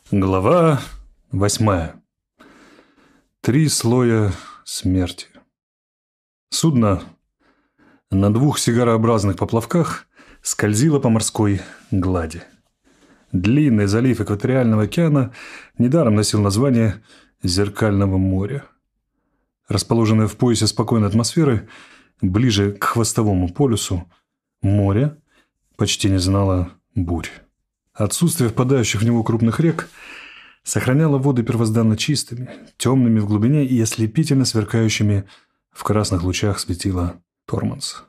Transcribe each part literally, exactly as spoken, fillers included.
Глава восьмая. Три слоя смерти. Судно на двух сигарообразных поплавках скользило по морской глади. Длинный залив экваториального океана недаром носил название Зеркального моря. Расположенное в поясе спокойной атмосферы, ближе к хвостовому полюсу, море почти не знало бурь. Отсутствие впадающих в него крупных рек сохраняло воды первозданно чистыми, темными в глубине и ослепительно сверкающими в красных лучах светила Торманс.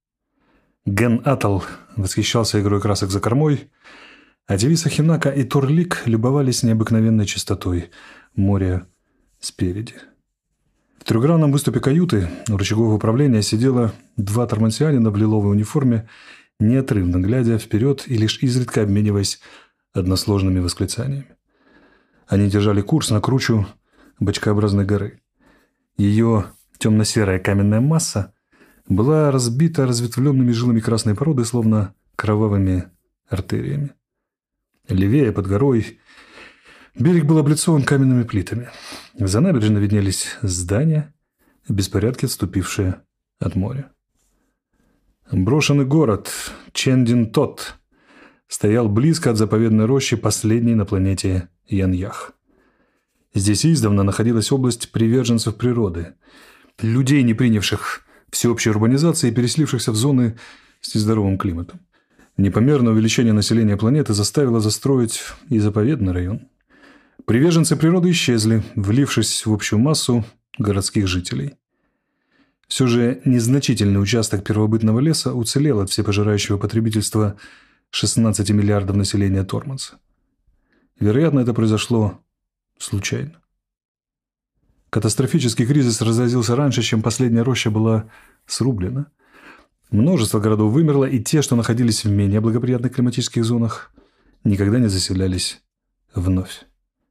Ген Атл восхищался игрой красок за кормой, а Тивиса Хинака и Торлик любовались необыкновенной чистотой моря спереди. В трехгранном выступе каюты у рычагов управления сидело два тормансианина в лиловой униформе, неотрывно глядя вперед и лишь изредка обмениваясь односложными восклицаниями. Они держали курс на кручу бочкообразной горы. Ее темно-серая каменная масса была разбита разветвленными жилами красной породы, словно кровавыми артериями. Левее, под горой, берег был облицован каменными плитами. За набережной виднелись здания, в беспорядке отступившие от моря. Брошенный город Чендин-Тот стоял близко от заповедной рощи, последней на планете Яньях. Здесь издавна находилась область приверженцев природы, людей, не принявших всеобщей урбанизации и переселившихся в зоны с нездоровым климатом. Непомерное увеличение населения планеты заставило застроить и заповедный район. Приверженцы природы исчезли, влившись в общую массу городских жителей. Все же незначительный участок первобытного леса уцелел от всепожирающего потребительства шестнадцати миллиардов населения Торманса. Вероятно, это произошло случайно. Катастрофический кризис разразился раньше, чем последняя роща была срублена. Множество городов вымерло, и те, что находились в менее благоприятных климатических зонах, никогда не заселялись вновь.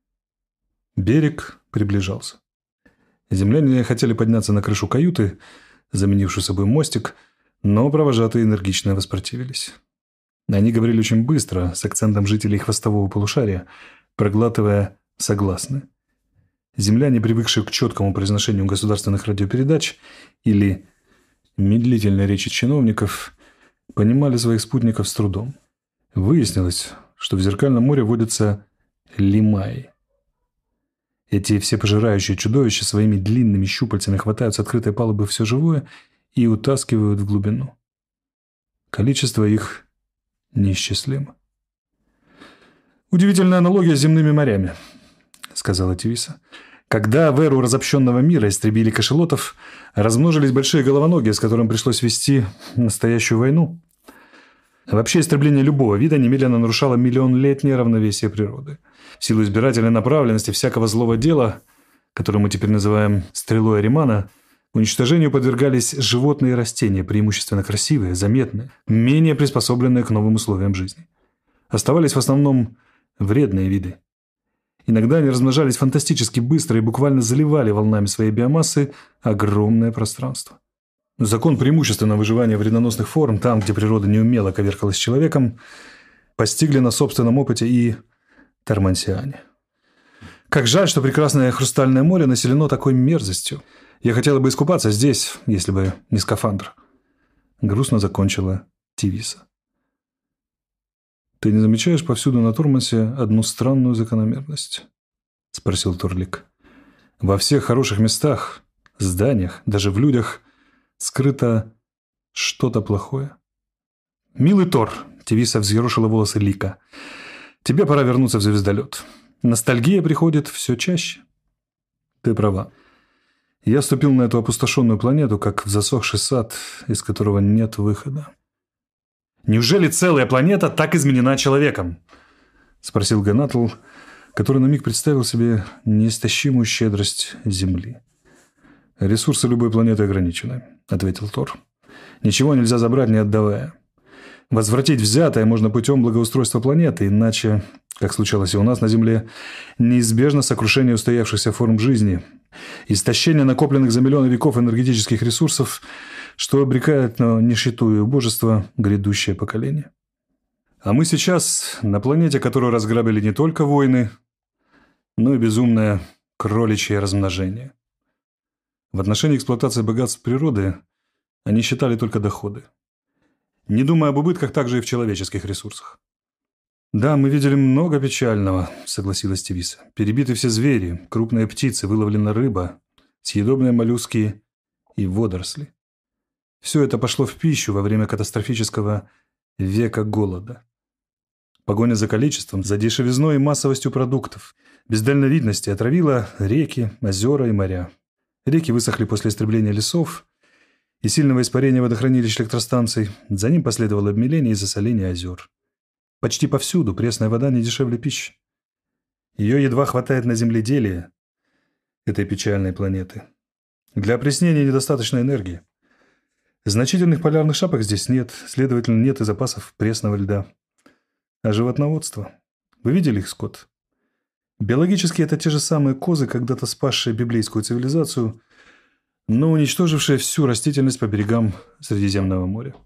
Берег приближался. Земляне хотели подняться на крышу каюты, заменившую собой мостик, но провожатые энергично воспротивились. Они говорили очень быстро, с акцентом жителей хвостового полушария, проглатывая согласные. Земляне, привыкшие к четкому произношению государственных радиопередач или медлительной речи чиновников, понимали своих спутников с трудом. Выяснилось, что в Зеркальном море водятся лимаи. Эти всепожирающие чудовища своими длинными щупальцами хватают с открытой палубы все живое и утаскивают в глубину. Количество их неисчислимо. «Удивительная аналогия с земными морями», — сказала Тивиса. «Когда в эру разобщенного мира истребили кашалотов, размножились большие головоногие, с которым пришлось вести настоящую войну. Вообще, истребление любого вида немедленно нарушало миллионлетнее равновесие природы. В силу избирательной направленности всякого злого дела, которое мы теперь называем стрелой Аримана, уничтожению подвергались животные и растения, преимущественно красивые, заметные, менее приспособленные к новым условиям жизни. Оставались в основном вредные виды. Иногда они размножались фантастически быстро и буквально заливали волнами своей биомассы огромное пространство. Закон преимущественного выживания вредоносных форм, там, где природа неумело коверкалась человеком, постигли на собственном опыте и тормансиане. Как жаль, что прекрасное Хрустальное море населено такой мерзостью. Я хотела бы искупаться здесь, если бы не скафандр. Грустно закончила Тивиса. «Ты не замечаешь повсюду на Тормансе одну странную закономерность?» – спросил Торлик. «Во всех хороших местах, зданиях, даже в людях скрыто что-то плохое». «Милый Тор», – Тивиса взъерошила волосы Лика, – «тебе пора вернуться в звездолет. Ностальгия приходит все чаще». «Ты права. Я ступил на эту опустошенную планету, как в засохший сад, из которого нет выхода». «Неужели целая планета так изменена человеком?» – спросил Ген Атл, который на миг представил себе неистощимую щедрость Земли. «Ресурсы любой планеты ограничены», – ответил Тор. «Ничего нельзя забрать, не отдавая. Возвратить взятое можно путем благоустройства планеты, иначе, как случалось и у нас на Земле, неизбежно сокрушение устоявшихся форм жизни, истощение накопленных за миллионы веков энергетических ресурсов, что обрекает на нищету и убожество грядущее поколение. А мы сейчас на планете, которую разграбили не только войны, ну и безумное кроличье размножение. В отношении эксплуатации богатств природы они считали только доходы, не думая об убытках также и в человеческих ресурсах. «Да, мы видели много печального», — согласилась Тевиса. «Перебиты все звери, крупные птицы, выловлена рыба, съедобные моллюски и водоросли. Все это пошло в пищу во время катастрофического века голода. Погоня за количеством, за дешевизной и массовостью продуктов, без дальновидности отравила реки, озера и моря. Реки высохли после истребления лесов и сильного испарения водохранилищ электростанций. За ним последовало обмеление и засоление озер. Почти повсюду пресная вода не дешевле пищи. Ее едва хватает на земледелие этой печальной планеты. Для опреснения недостаточно энергии. Значительных полярных шапок здесь нет, следовательно, нет и запасов пресного льда. А животноводство? Вы видели их скот? Биологически это те же самые козы, когда-то спасшие библейскую цивилизацию, но уничтожившие всю растительность по берегам Средиземного моря.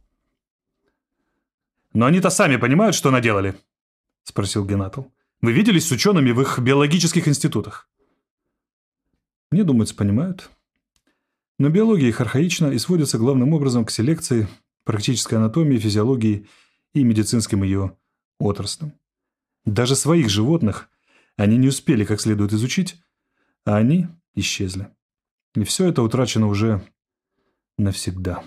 «Но они-то сами понимают, что наделали?» – спросил Геннатл. «Вы виделись с учеными в их биологических институтах?» «Мне думается, понимают. Но биология их архаична и сводится главным образом к селекции, практической анатомии, физиологии и медицинским ее отраслям. Даже своих животных они не успели как следует изучить, а они исчезли. И все это утрачено уже навсегда».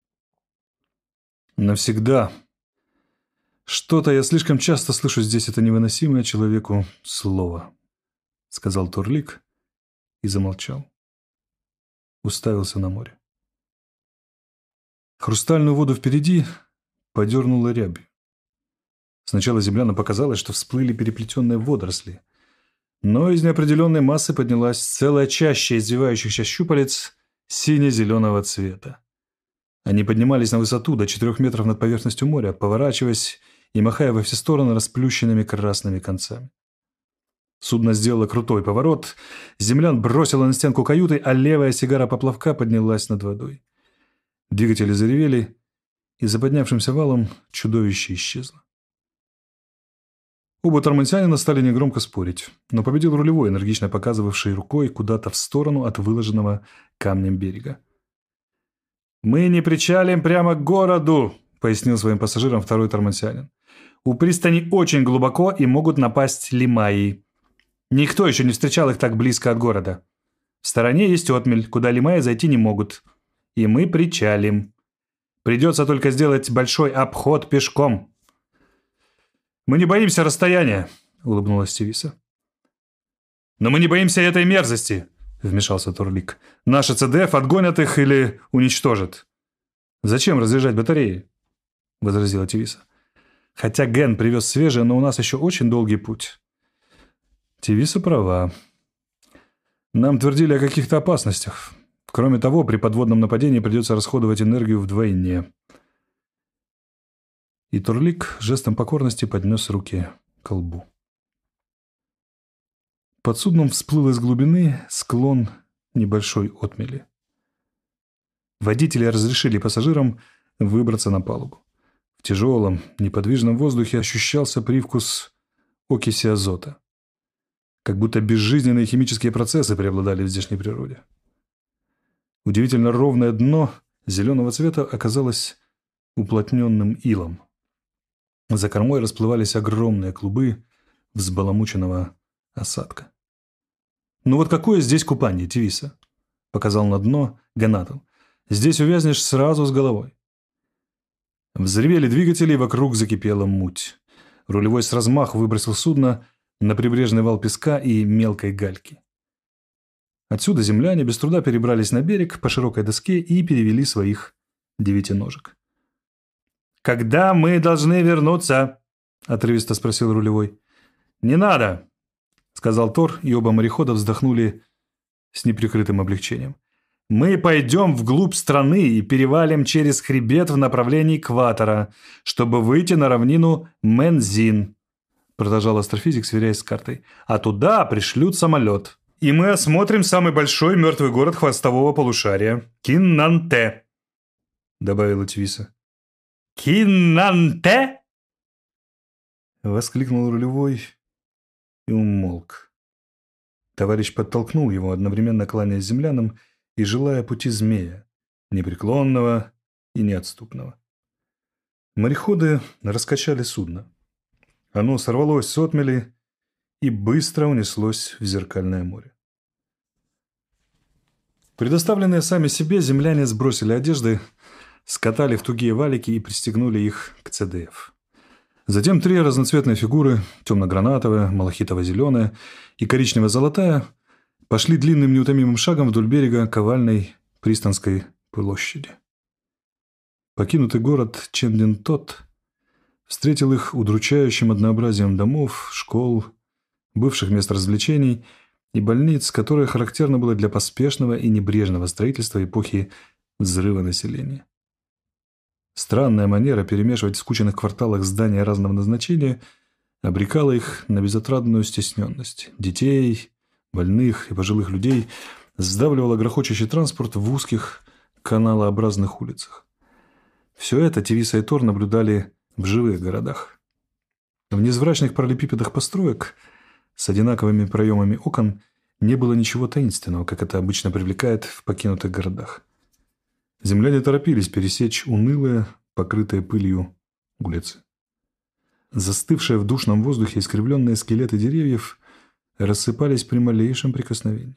«Навсегда». «Что-то я слишком часто слышу здесь это невыносимое человеку слово», — сказал Турлик и замолчал. Уставился на море. Хрустальную воду впереди подернула рябью. Сначала землянам показалось, что всплыли переплетенные водоросли, но из неопределенной массы поднялась целая чаща извивающихся щупалец сине-зеленого цвета. Они поднимались на высоту до четырех метров над поверхностью моря, поворачиваясь и махая во все стороны расплющенными красными концами. Судно сделало крутой поворот, землян бросило на стенку каюты, а левая сигара поплавка поднялась над водой. Двигатели заревели, и за поднявшимся валом чудовище исчезло. Оба тормансянина стали негромко спорить, но победил рулевой, энергично показывавший рукой куда-то в сторону от выложенного камнем берега. «Мы не причалим прямо к городу», — пояснил своим пассажирам второй тормансянин. «У пристани очень глубоко и могут напасть лимаи. Никто еще не встречал их так близко от города. В стороне есть отмель, куда лимаи зайти не могут. И мы причалим. Придется только сделать большой обход пешком». «Мы не боимся расстояния», — улыбнулась Тевиса. «Но мы не боимся этой мерзости», — вмешался Турлик. «Наши ЦДФ отгонят их или уничтожат». «Зачем разряжать батареи?» — возразила Тевиса. «Хотя Ген привез свежее, но у нас еще очень долгий путь». Тевиса права. Нам твердили о каких-то опасностях. Кроме того, при подводном нападении придется расходовать энергию вдвойне. И Турлик жестом покорности поднес руки к лбу. Под судном всплыл из глубины склон небольшой отмели. Водители разрешили пассажирам выбраться на палубу. В тяжелом, неподвижном воздухе ощущался привкус окиси азота. Как будто безжизненные химические процессы преобладали в здешней природе. Удивительно ровное дно зеленого цвета оказалось уплотненным илом. За кормой расплывались огромные клубы взбаламученного осадка. «Ну вот какое здесь купание, Тевиса?» — показал на дно Геннатл. «Здесь увязнешь сразу с головой». Взревели двигатели, и вокруг закипела муть. Рулевой с размаху выбросил судно на прибрежный вал песка и мелкой гальки. Отсюда земляне без труда перебрались на берег по широкой доске и перевели своих девятиножек. «Когда мы должны вернуться?» — отрывисто спросил рулевой. «Не надо», — сказал Тор, и оба морехода вздохнули с неприкрытым облегчением. «Мы пойдем вглубь страны и перевалим через хребет в направлении экватора, чтобы выйти на равнину Мензин», — продолжал астрофизик, сверяясь с картой. «А туда пришлют самолет. И мы осмотрим самый большой мертвый город хвостового полушария — Киннанте», — добавила Тевиса. «Киннанте?» — воскликнул рулевой и умолк. Товарищ подтолкнул его, одновременно кланяясь землянам и желая пути змея, непреклонного и неотступного. Мореходы раскачали судно. Оно сорвалось с отмели и быстро унеслось в зеркальное море. Предоставленные сами себе, земляне сбросили одежды, скатали в тугие валики и пристегнули их к ЦДФ. Затем три разноцветные фигуры, темно-гранатовая, малахитово-зеленая и коричнево-золотая, пошли длинным неутомимым шагом вдоль берега Ковальной Пристанской площади. Покинутый город Чендин-Тот встретил их удручающим однообразием домов, школ, бывших мест развлечений и больниц, которое характерно было для поспешного и небрежного строительства эпохи взрыва населения. Странная манера перемешивать в скученных кварталах здания разного назначения обрекала их на безотрадную стесненность. Детей, больных и пожилых людей сдавливала грохочущий транспорт в узких каналообразных улицах. Все это Тевиса и Тор наблюдали в живых городах. В невзрачных параллелепипедах построек с одинаковыми проемами окон не было ничего таинственного, как это обычно привлекает в покинутых городах. Земляне торопились пересечь унылые, покрытые пылью улицы. Застывшие в душном воздухе искривленные скелеты деревьев рассыпались при малейшем прикосновении.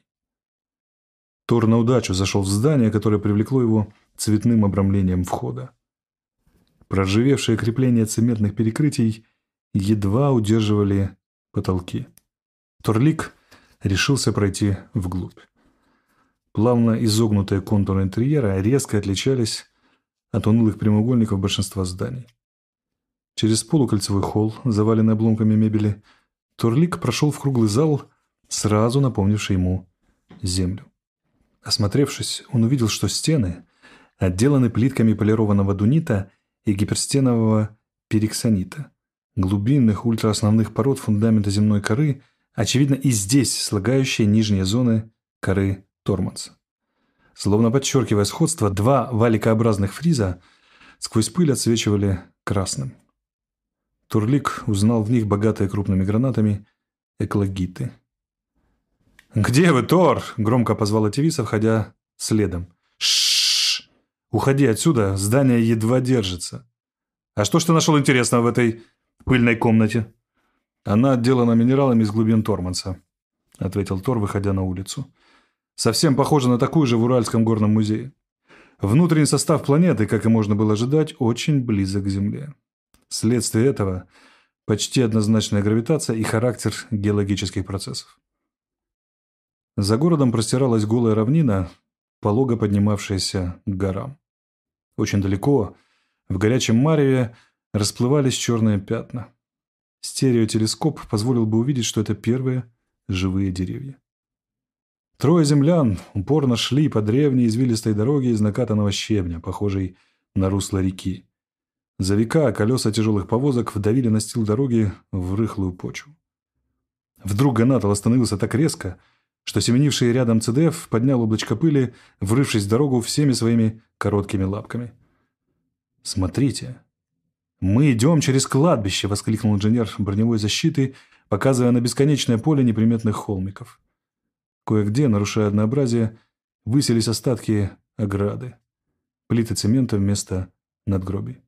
Тор на удачу зашел в здание, которое привлекло его цветным обрамлением входа. Проржавевшие крепления цементных перекрытий едва удерживали потолки. Торлик решился пройти вглубь. Плавно изогнутые контуры интерьера резко отличались от унылых прямоугольников большинства зданий. Через полукольцевой холл, заваленный обломками мебели, Торлик прошел в круглый зал, сразу напомнивший ему землю. Осмотревшись, он увидел, что стены отделаны плитками полированного дунита и гиперстенового периксонита, глубинных ультраосновных пород фундамента земной коры, очевидно и здесь слагающие нижние зоны коры Торманса. Словно подчеркивая сходство, два валикообразных фриза сквозь пыль отсвечивали красным. Торлик узнал в них богатые крупными гранатами эклогиты. «Где вы, Тор?» – громко позвала Тевиса, входя следом. «Ш-ш-ш! Уходи отсюда, здание едва держится. А что ж ты нашел интересного в этой пыльной комнате?» «Она отделана минералами из глубин Торманса», – ответил Тор, выходя на улицу. «Совсем похожа на такую же в Уральском горном музее. Внутренний состав планеты, как и можно было ожидать, очень близок к Земле. Вследствие этого почти однозначная гравитация и характер геологических процессов. За городом простиралась голая равнина, полого поднимавшаяся к горам. Очень далеко, в горячем мареве, расплывались черные пятна. Стереотелескоп позволил бы увидеть, что это первые живые деревья. Трое землян упорно шли по древней извилистой дороге из накатанного щебня, похожей на русло реки. За века колеса тяжелых повозок вдавили настил дороги в рыхлую почву. Вдруг Ганатал остановился так резко, что семенивший рядом ЦДФ поднял облачко пыли, врывшись в дорогу всеми своими короткими лапками. «Смотрите! Мы идем через кладбище!» — воскликнул инженер броневой защиты, показывая на бесконечное поле неприметных холмиков. Кое-где, нарушая однообразие, высились остатки ограды, плиты цемента вместо надгробий.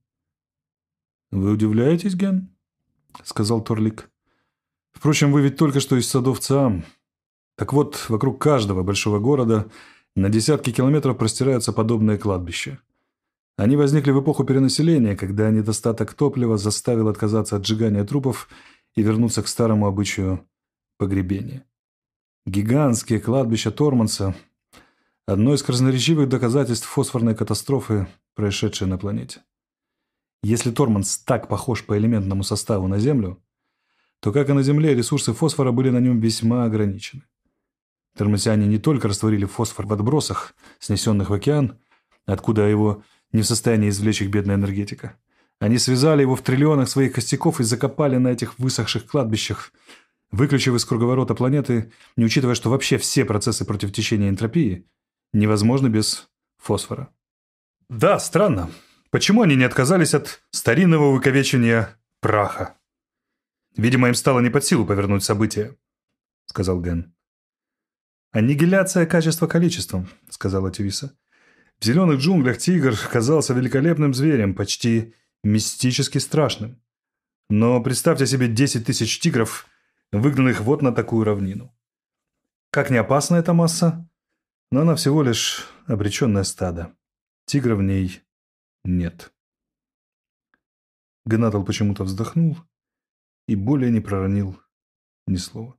«Вы удивляетесь, Ген?» — сказал Торлик. «Впрочем, вы ведь только что из садов Циам. Так вот, вокруг каждого большого города на десятки километров простираются подобные кладбища. Они возникли в эпоху перенаселения, когда недостаток топлива заставил отказаться от сжигания трупов и вернуться к старому обычаю погребения. Гигантские кладбища Торманса – одно из красноречивых доказательств фосфорной катастрофы, происшедшей на планете. Если Торманс так похож по элементному составу на Землю, то, как и на Земле, ресурсы фосфора были на нем весьма ограничены. Тормансиане не только растворили фосфор в отбросах, снесенных в океан, откуда его не в состоянии извлечь их бедная энергетика. Они связали его в триллионах своих костяков и закопали на этих высохших кладбищах, выключив из круговорота планеты, не учитывая, что вообще все процессы против течения энтропии невозможны без фосфора. Да, странно. Почему они не отказались от старинного увековечения праха? Видимо, им стало не под силу повернуть события, сказал Ген. «Аннигиляция качества количеством», — сказала Тивиса. «В зеленых джунглях тигр казался великолепным зверем, почти мистически страшным. Но представьте себе десять тысяч тигров, выгнанных вот на такую равнину. Как не опасна эта масса, но она всего лишь обреченное стадо. Тигра в ней нет». Генатл почему-то вздохнул и более не проронил ни слова.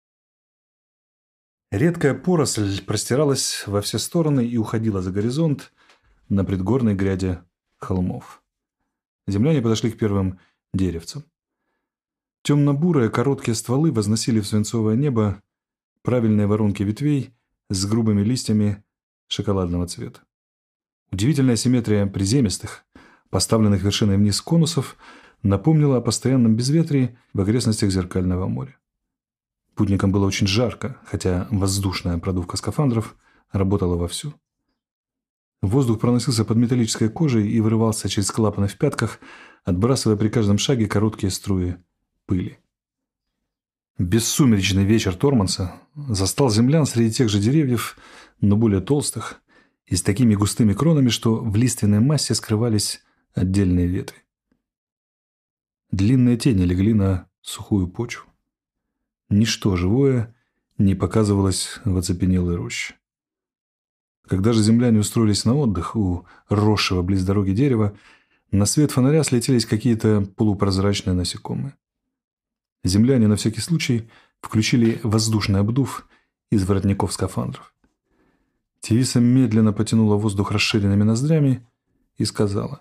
Редкая поросль простиралась во все стороны и уходила за горизонт на предгорной гряде холмов. Земляне подошли к первым деревцам. Темно-бурые короткие стволы возносили в свинцовое небо правильные воронки ветвей с грубыми листьями шоколадного цвета. Удивительная симметрия приземистых, поставленных вершиной вниз конусов, напомнила о постоянном безветрии в окрестностях Зеркального моря. Путникам было очень жарко, хотя воздушная продувка скафандров работала вовсю. Воздух проносился под металлической кожей и вырывался через клапаны в пятках, отбрасывая при каждом шаге короткие струи пыли. Бессумеречный вечер Торманса застал землян среди тех же деревьев, но более толстых, и с такими густыми кронами, что в лиственной массе скрывались отдельные ветви. Длинные тени легли на сухую почву. Ничто живое не показывалось в оцепенелой роще. Когда же земляне устроились на отдых у росшего близ дороги дерева, на свет фонаря слетелись какие-то полупрозрачные насекомые. Земляне на всякий случай включили воздушный обдув из воротников скафандров. Тивиса медленно потянула воздух расширенными ноздрями и сказала: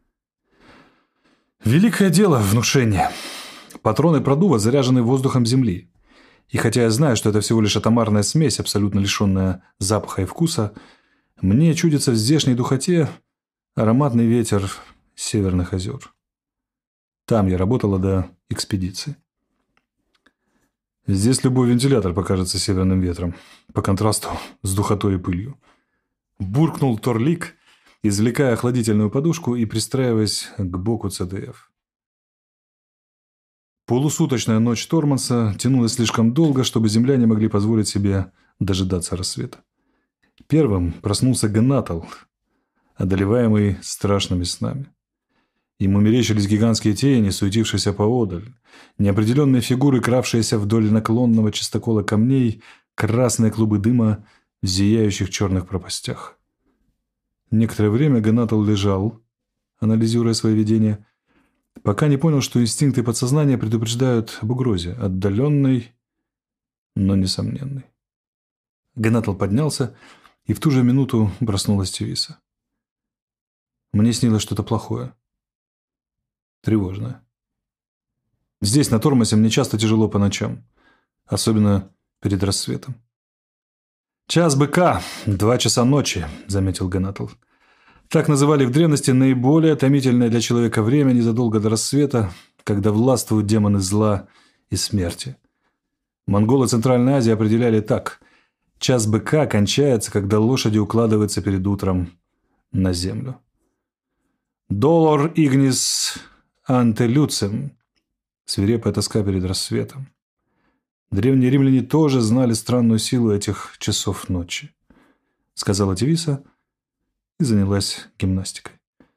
«Великое дело внушение. Патроны продува заряжены воздухом земли. И хотя я знаю, что это всего лишь атомарная смесь, абсолютно лишенная запаха и вкуса, мне чудится в здешней духоте ароматный ветер северных озер. Там я работала до экспедиции. Здесь любой вентилятор покажется северным ветром, по контрасту с духотой и пылью». Буркнул Торлик, извлекая охладительную подушку и пристраиваясь к боку ЦДФ. Полусуточная ночь Торманса тянулась слишком долго, чтобы земляне могли позволить себе дожидаться рассвета. Первым проснулся Генатл, одолеваемый страшными снами. Ему мерещились гигантские тени, суетившиеся поодаль, неопределенные фигуры, кравшиеся вдоль наклонного чистокола камней, красные клубы дыма в зияющих черных пропастях. Некоторое время Генатл лежал, анализируя свои видения, пока не понял, что инстинкты подсознания предупреждают об угрозе, отдаленной, но несомненной. Генатл поднялся, и в ту же минуту проснулась Тивиса. «Мне снилось что-то плохое. Тревожное. Здесь, на Тормосе, мне часто тяжело по ночам, особенно перед рассветом». «Час быка, два часа ночи», — заметил Генатл. Так называли в древности наиболее томительное для человека время незадолго до рассвета, когда властвуют демоны зла и смерти. Монголы Центральной Азии определяли так: час быка кончается, когда лошади укладываются перед утром на землю. «Долор игнис анте люцем» — свирепая тоска перед рассветом. Древние римляне тоже знали странную силу этих часов ночи, сказала Тивиса и занялась гимнастикой.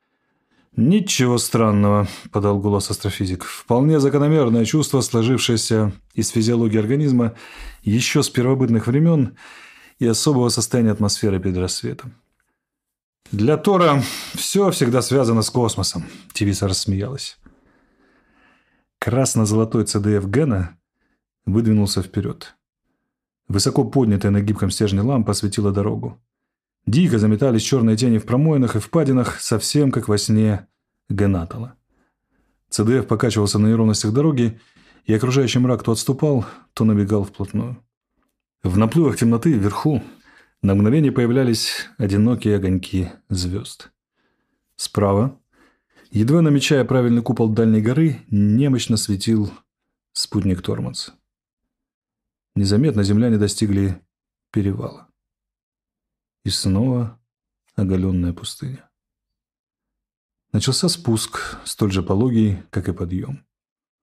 «Ничего странного», – подал голос астрофизик. «Вполне закономерное чувство, сложившееся из физиологии организма еще с первобытных времен и особого состояния атмосферы перед рассветом». «Для Тора все всегда связано с космосом», – Тивиса рассмеялась. Красно-золотой ЦДФ Гена выдвинулся вперед. Высоко поднятая на гибком стержне лампа осветила дорогу. Дико заметались черные тени в промоинах и впадинах, совсем как во сне Генатла. ЦДФ покачивался на неровностях дороги, и окружающий мрак то отступал, то набегал вплотную. В наплывах темноты вверху на мгновение появлялись одинокие огоньки звезд. Справа, едва намечая правильный купол дальней горы, немощно светил спутник Торманса. Незаметно земляне достигли перевала. И снова оголенная пустыня. Начался спуск, столь же пологий, как и подъем.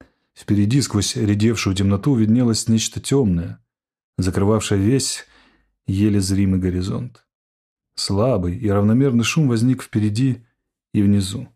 Впереди, сквозь редевшую темноту, виднелось нечто темное, закрывавшее весь еле зримый горизонт. Слабый и равномерный шум возник впереди и внизу.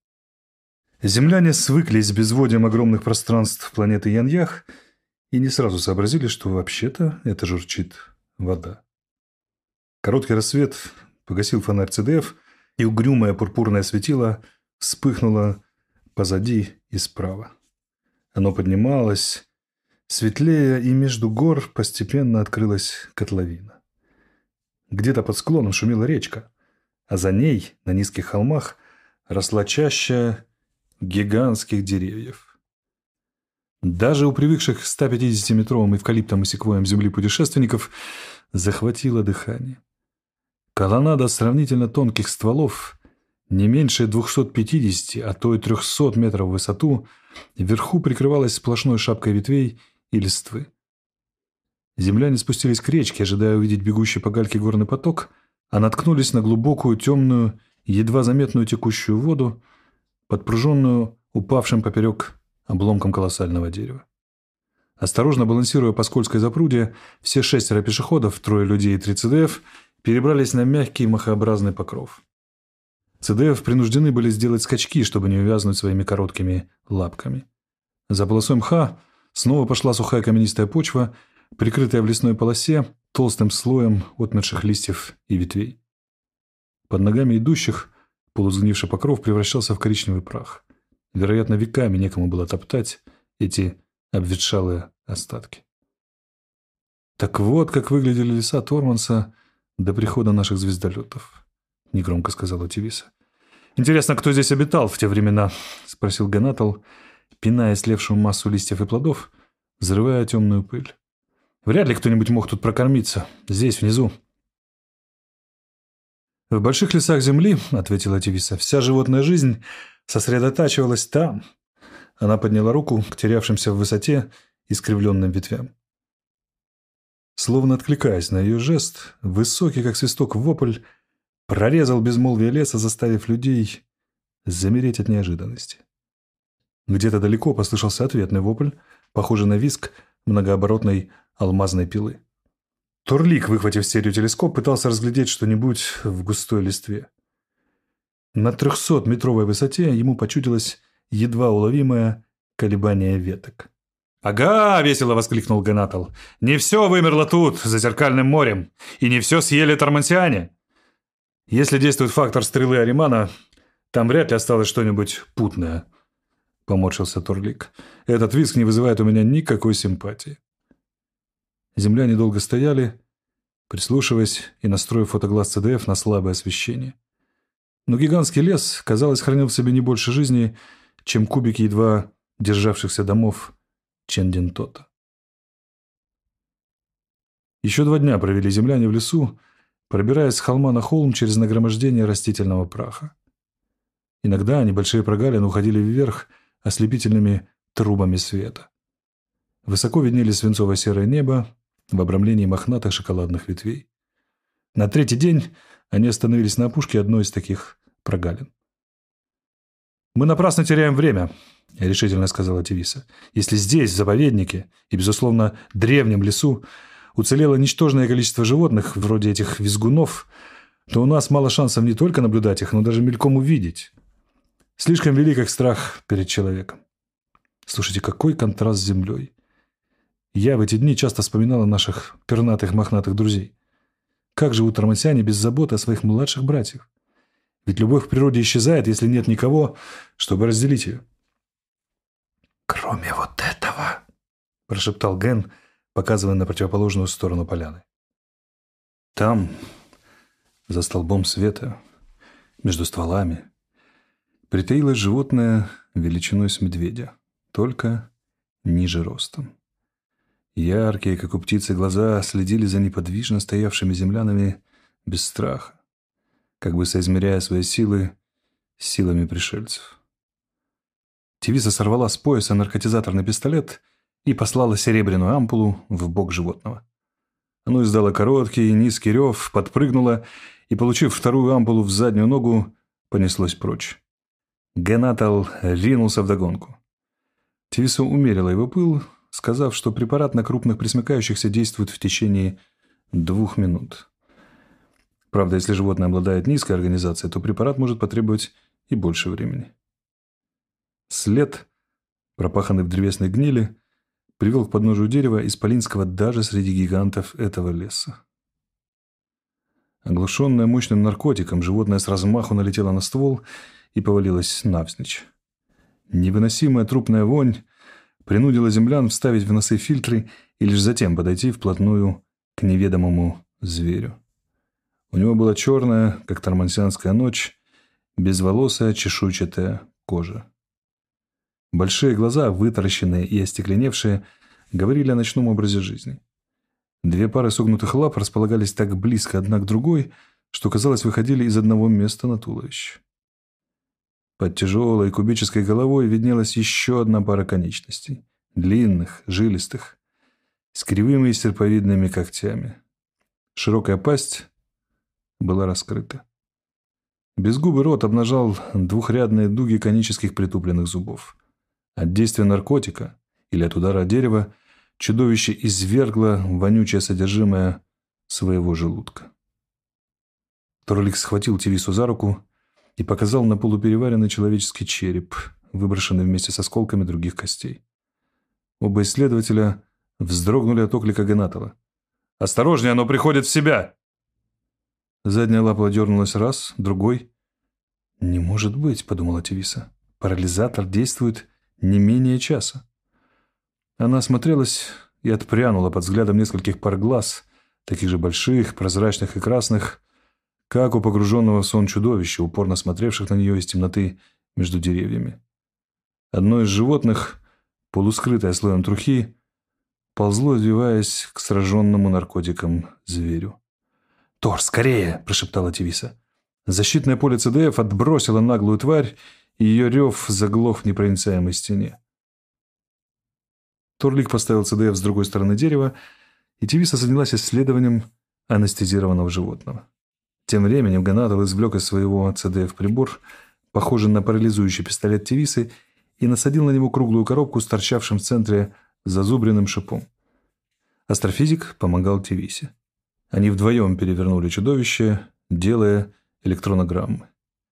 Земляне свыклись с безводием огромных пространств планеты Яньях и не сразу сообразили, что вообще-то это журчит вода. Короткий рассвет погасил фонарь ЦДФ, и угрюмое пурпурное светило вспыхнуло позади и справа. Оно поднималось, светлее, и между гор постепенно открылась котловина. Где-то под склоном шумела речка, а за ней, на низких холмах, росла чаща гигантских деревьев. Даже у привыкших к ста пятидесятиметровым эвкалиптам и секвоям земли путешественников захватило дыхание. Колоннада сравнительно тонких стволов, не меньше двухсот пятидесяти, а то и трехсот метров в высоту, вверху прикрывалась сплошной шапкой ветвей и листвы. Земляне спустились к речке, ожидая увидеть бегущий по гальке горный поток, а наткнулись на глубокую, темную, едва заметную текущую воду, подпруженную упавшим поперек обломком колоссального дерева. Осторожно балансируя по скользкой запруде, все шестеро пешеходов, трое людей и три ЦДФ, перебрались на мягкий махообразный покров. ЦДФ принуждены были сделать скачки, чтобы не увязнуть своими короткими лапками. За полосой мха снова пошла сухая каменистая почва, прикрытая в лесной полосе толстым слоем отмерших листьев и ветвей. Под ногами идущих полусгнивший покров превращался в коричневый прах. Вероятно, веками некому было топтать эти обветшалые остатки. «Так вот, как выглядели леса Торманса до прихода наших звездолетов», — негромко сказала Тивиса. «Интересно, кто здесь обитал в те времена?» — спросил Ганатал, пиная слевшую массу листьев и плодов, взрывая темную пыль. «Вряд ли кто-нибудь мог тут прокормиться. Здесь, внизу». «В больших лесах земли, — ответила Тивиса, — вся животная жизнь сосредотачивалась там». Она подняла руку к терявшимся в высоте искривленным ветвям. Словно откликаясь на ее жест, высокий, как свисток, вопль прорезал безмолвие леса, заставив людей замереть от неожиданности. Где-то далеко послышался ответный вопль, похожий на визг многооборотной алмазной пилы. Торлик, выхватив стереотелескоп, пытался разглядеть что-нибудь в густой листве. На трехсотметровой высоте ему почудилось едва уловимое колебание веток. «Ага!» — весело воскликнул Ганатал. «Не все вымерло тут, за зеркальным морем, и не все съели тормансиане. Если действует фактор стрелы Аримана, там вряд ли осталось что-нибудь путное», — поморщился Торлик. «Этот визг не вызывает у меня никакой симпатии». Земляне долго стояли, прислушиваясь и настроив фотоглаз ЦДФ на слабое освещение. Но гигантский лес, казалось, хранил в себе не больше жизни, чем кубики едва державшихся домов Чендинтота. Еще два дня провели земляне в лесу, пробираясь с холма на холм через нагромождение растительного праха. Иногда небольшие прогалины уходили вверх ослепительными трубами света. Высоко виднелись свинцово-серое небо в обрамлении мохнатых шоколадных ветвей. На третий день они остановились на опушке одной из таких прогалин. «Мы напрасно теряем время», — решительно сказала Тивиса. «Если здесь, в заповеднике и, безусловно, древнем лесу, уцелело ничтожное количество животных, вроде этих визгунов, то у нас мало шансов не только наблюдать их, но даже мельком увидеть. Слишком велик их страх перед человеком. Слушайте, какой контраст с землей. Я в эти дни часто вспоминала наших пернатых мохнатых друзей. Как живут тормансиане без заботы о своих младших братьях? Ведь любовь в природе исчезает, если нет никого, чтобы разделить ее». «Кроме вот этого», — прошептал Ген, показывая на противоположную сторону поляны. Там, за столбом света, между стволами, притаилось животное величиной с медведя, только ниже ростом. Яркие, как у птицы, глаза следили за неподвижно стоявшими землянами без страха, как бы соизмеряя свои силы с силами пришельцев. Тивиса сорвала с пояса наркотизаторный пистолет и послала серебряную ампулу в бок животного. Оно издало короткий и низкий рев, подпрыгнуло и, получив вторую ампулу в заднюю ногу, понеслось прочь. Ганатал ринулся вдогонку. Тивиса умерила его пыл, сказав, что препарат на крупных пресмыкающихся действует в течение двух минут. Правда, если животное обладает низкой организацией, то препарат может потребовать и больше времени. След, пропаханный в древесной гнили, привел к подножию дерева исполинского даже среди гигантов этого леса. Оглушенное мощным наркотиком, животное с размаху налетело на ствол и повалилось навзничь. Невыносимая трупная вонь принудила землян вставить в носы фильтры и лишь затем подойти вплотную к неведомому зверю. У него была черная, как тормансианская ночь, безволосая чешуйчатая кожа. Большие глаза, вытаращенные и остекленевшие, говорили о ночном образе жизни. Две пары согнутых лап располагались так близко одна к другой, что, казалось, выходили из одного места на туловище. Под тяжелой кубической головой виднелась еще одна пара конечностей, длинных, жилистых, с кривыми и серповидными когтями. Широкая пасть была раскрыта. Безгубый рот обнажал двухрядные дуги конических притупленных зубов. От действия наркотика или от удара дерева чудовище извергло вонючее содержимое своего желудка. Торлик схватил Тивису за руку и показал на полупереваренный человеческий череп, выброшенный вместе с осколками других костей. Оба исследователя вздрогнули от оклика Генатова. «Осторожнее, оно приходит в себя!» Задняя лапа дернулась раз, другой. «Не может быть», — подумала Тивиса. «Парализатор действует не менее часа». Она осмотрелась и отпрянула под взглядом нескольких пар глаз, таких же больших, прозрачных и красных, как у погруженного в сон чудовища, упорно смотревших на нее из темноты между деревьями. Одно из животных, полускрытое слоем трухи, ползло, извиваясь к сраженному наркотиком зверю. «Тор, скорее!» – прошептала Тивиса. Защитное поле ЦДФ отбросило наглую тварь, и ее рев заглох в непроницаемой стене. Торлик поставил ЦДФ с другой стороны дерева, и Тивиса занялась исследованием анестезированного животного. Тем временем Генатов извлек из своего ЦДФ-прибор, похожий на парализующий пистолет Тивисы, и насадил на него круглую коробку с торчавшим в центре зазубренным шипом. Астрофизик помогал Тивисе. Они вдвоем перевернули чудовище, делая электронограммы.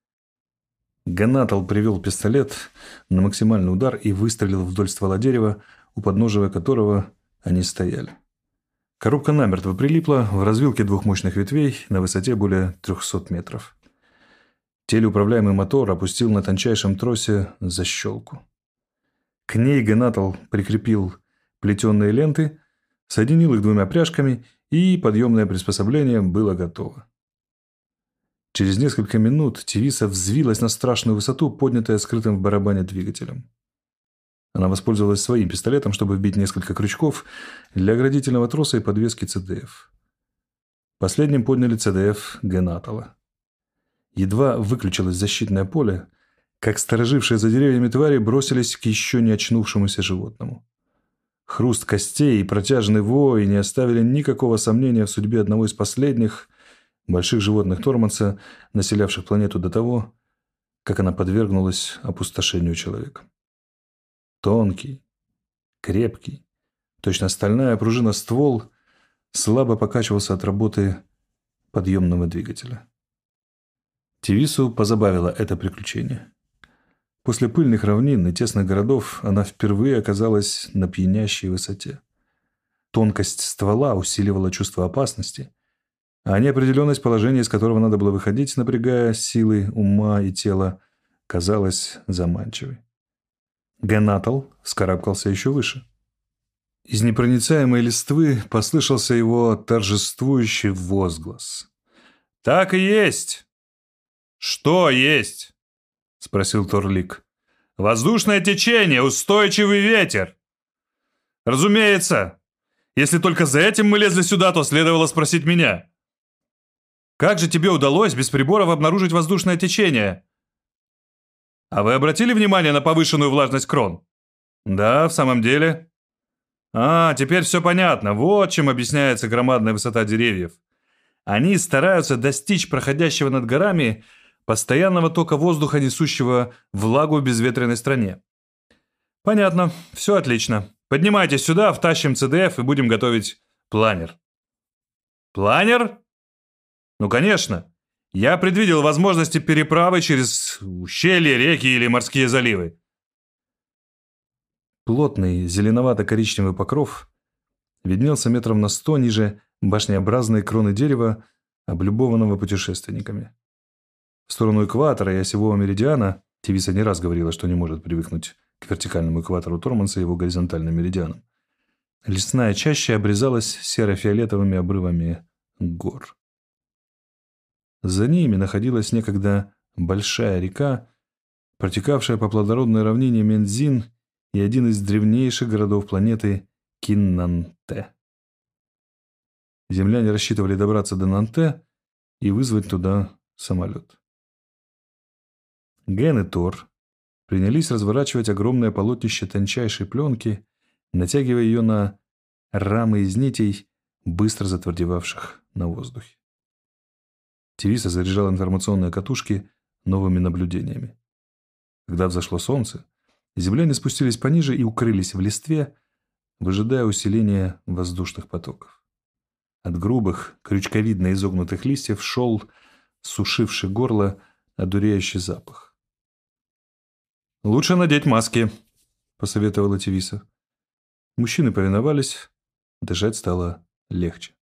Генатов привел пистолет на максимальный удар и выстрелил вдоль ствола дерева, у подножия которого они стояли. Коробка намертво прилипла в развилке двух мощных ветвей на высоте более трехсот метров. Телеуправляемый мотор опустил на тончайшем тросе защелку. К ней Генатов прикрепил плетеные ленты, соединил их двумя пряжками, и подъемное приспособление было готово. Через несколько минут Тивиса взвилась на страшную высоту, поднятая скрытым в барабане двигателем. Она воспользовалась своим пистолетом, чтобы вбить несколько крючков для оградительного троса и подвески ЦДФ. Последним подняли ЦДФ Генатова. Едва выключилось защитное поле, как сторожившие за деревьями твари бросились к еще не очнувшемуся животному. Хруст костей и протяжный вой не оставили никакого сомнения в судьбе одного из последних больших животных Торманса, населявших планету до того, как она подвергнулась опустошению человека. Тонкий, крепкий, точно стальная пружина ствол слабо покачивался от работы подъемного двигателя. Тивису позабавило это приключение. После пыльных равнин и тесных городов она впервые оказалась на пьянящей высоте. Тонкость ствола усиливала чувство опасности, а неопределенность положения, из которого надо было выходить, напрягая силы ума и тела, казалась заманчивой. Генатов вскарабкался еще выше. Из непроницаемой листвы послышался его торжествующий возглас. «Так и есть!» «Что есть?» — спросил Торлик. «Воздушное течение, устойчивый ветер!» «Разумеется! Если только за этим мы лезли сюда, то следовало спросить меня. Как же тебе удалось без приборов обнаружить воздушное течение? А вы обратили внимание на повышенную влажность крон?» «Да, в самом деле». «А, теперь все понятно. Вот чем объясняется громадная высота деревьев. Они стараются достичь проходящего над горами постоянного тока воздуха, несущего влагу в безветренной стране». «Понятно. Все отлично. Поднимайтесь сюда, втащим ЦДФ и будем готовить планер». Планер? Ну, конечно. Я предвидел возможности переправы через ущелья, реки или морские заливы. Плотный зеленовато-коричневый покров виднелся метров на сто ниже башнеобразной кроны дерева, облюбованного путешественниками. В сторону экватора и осевого меридиана Тивиса не раз говорила, что не может привыкнуть к вертикальному экватору Торманса и его горизонтальным меридианам. Лесная чаща обрезалась серо-фиолетовыми обрывами гор. За ними находилась некогда большая река, протекавшая по плодородной равнине Мензин и один из древнейших городов планеты Киннанте. Земляне рассчитывали добраться до Нанте и вызвать туда самолет. Ген и Тор принялись разворачивать огромное полотнище тончайшей пленки, натягивая ее на рамы из нитей, быстро затвердевавших на воздухе. Тивиса заряжала информационные катушки новыми наблюдениями. Когда взошло солнце, земляне спустились пониже и укрылись в листве, выжидая усиления воздушных потоков. От грубых, крючковидно изогнутых листьев шел, сушивший горло, одуряющий запах. «Лучше надеть маски», — посоветовала Тивиса. Мужчины повиновались, дышать стало легче.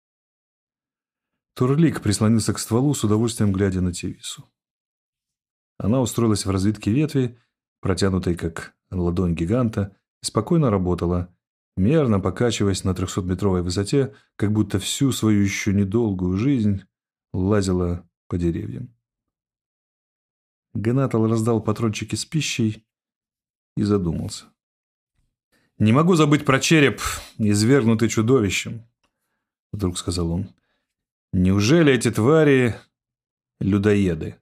Турлик прислонился к стволу, с удовольствием глядя на Тивису. Она устроилась в развитке ветви, протянутой как ладонь гиганта, и спокойно работала, мерно покачиваясь на трехсотметровой высоте, как будто всю свою еще недолгую жизнь лазила по деревьям. Генатал раздал патрончики с пищей и задумался. «Не могу забыть про череп, извергнутый чудовищем», — вдруг сказал он. «Неужели эти твари — людоеды?»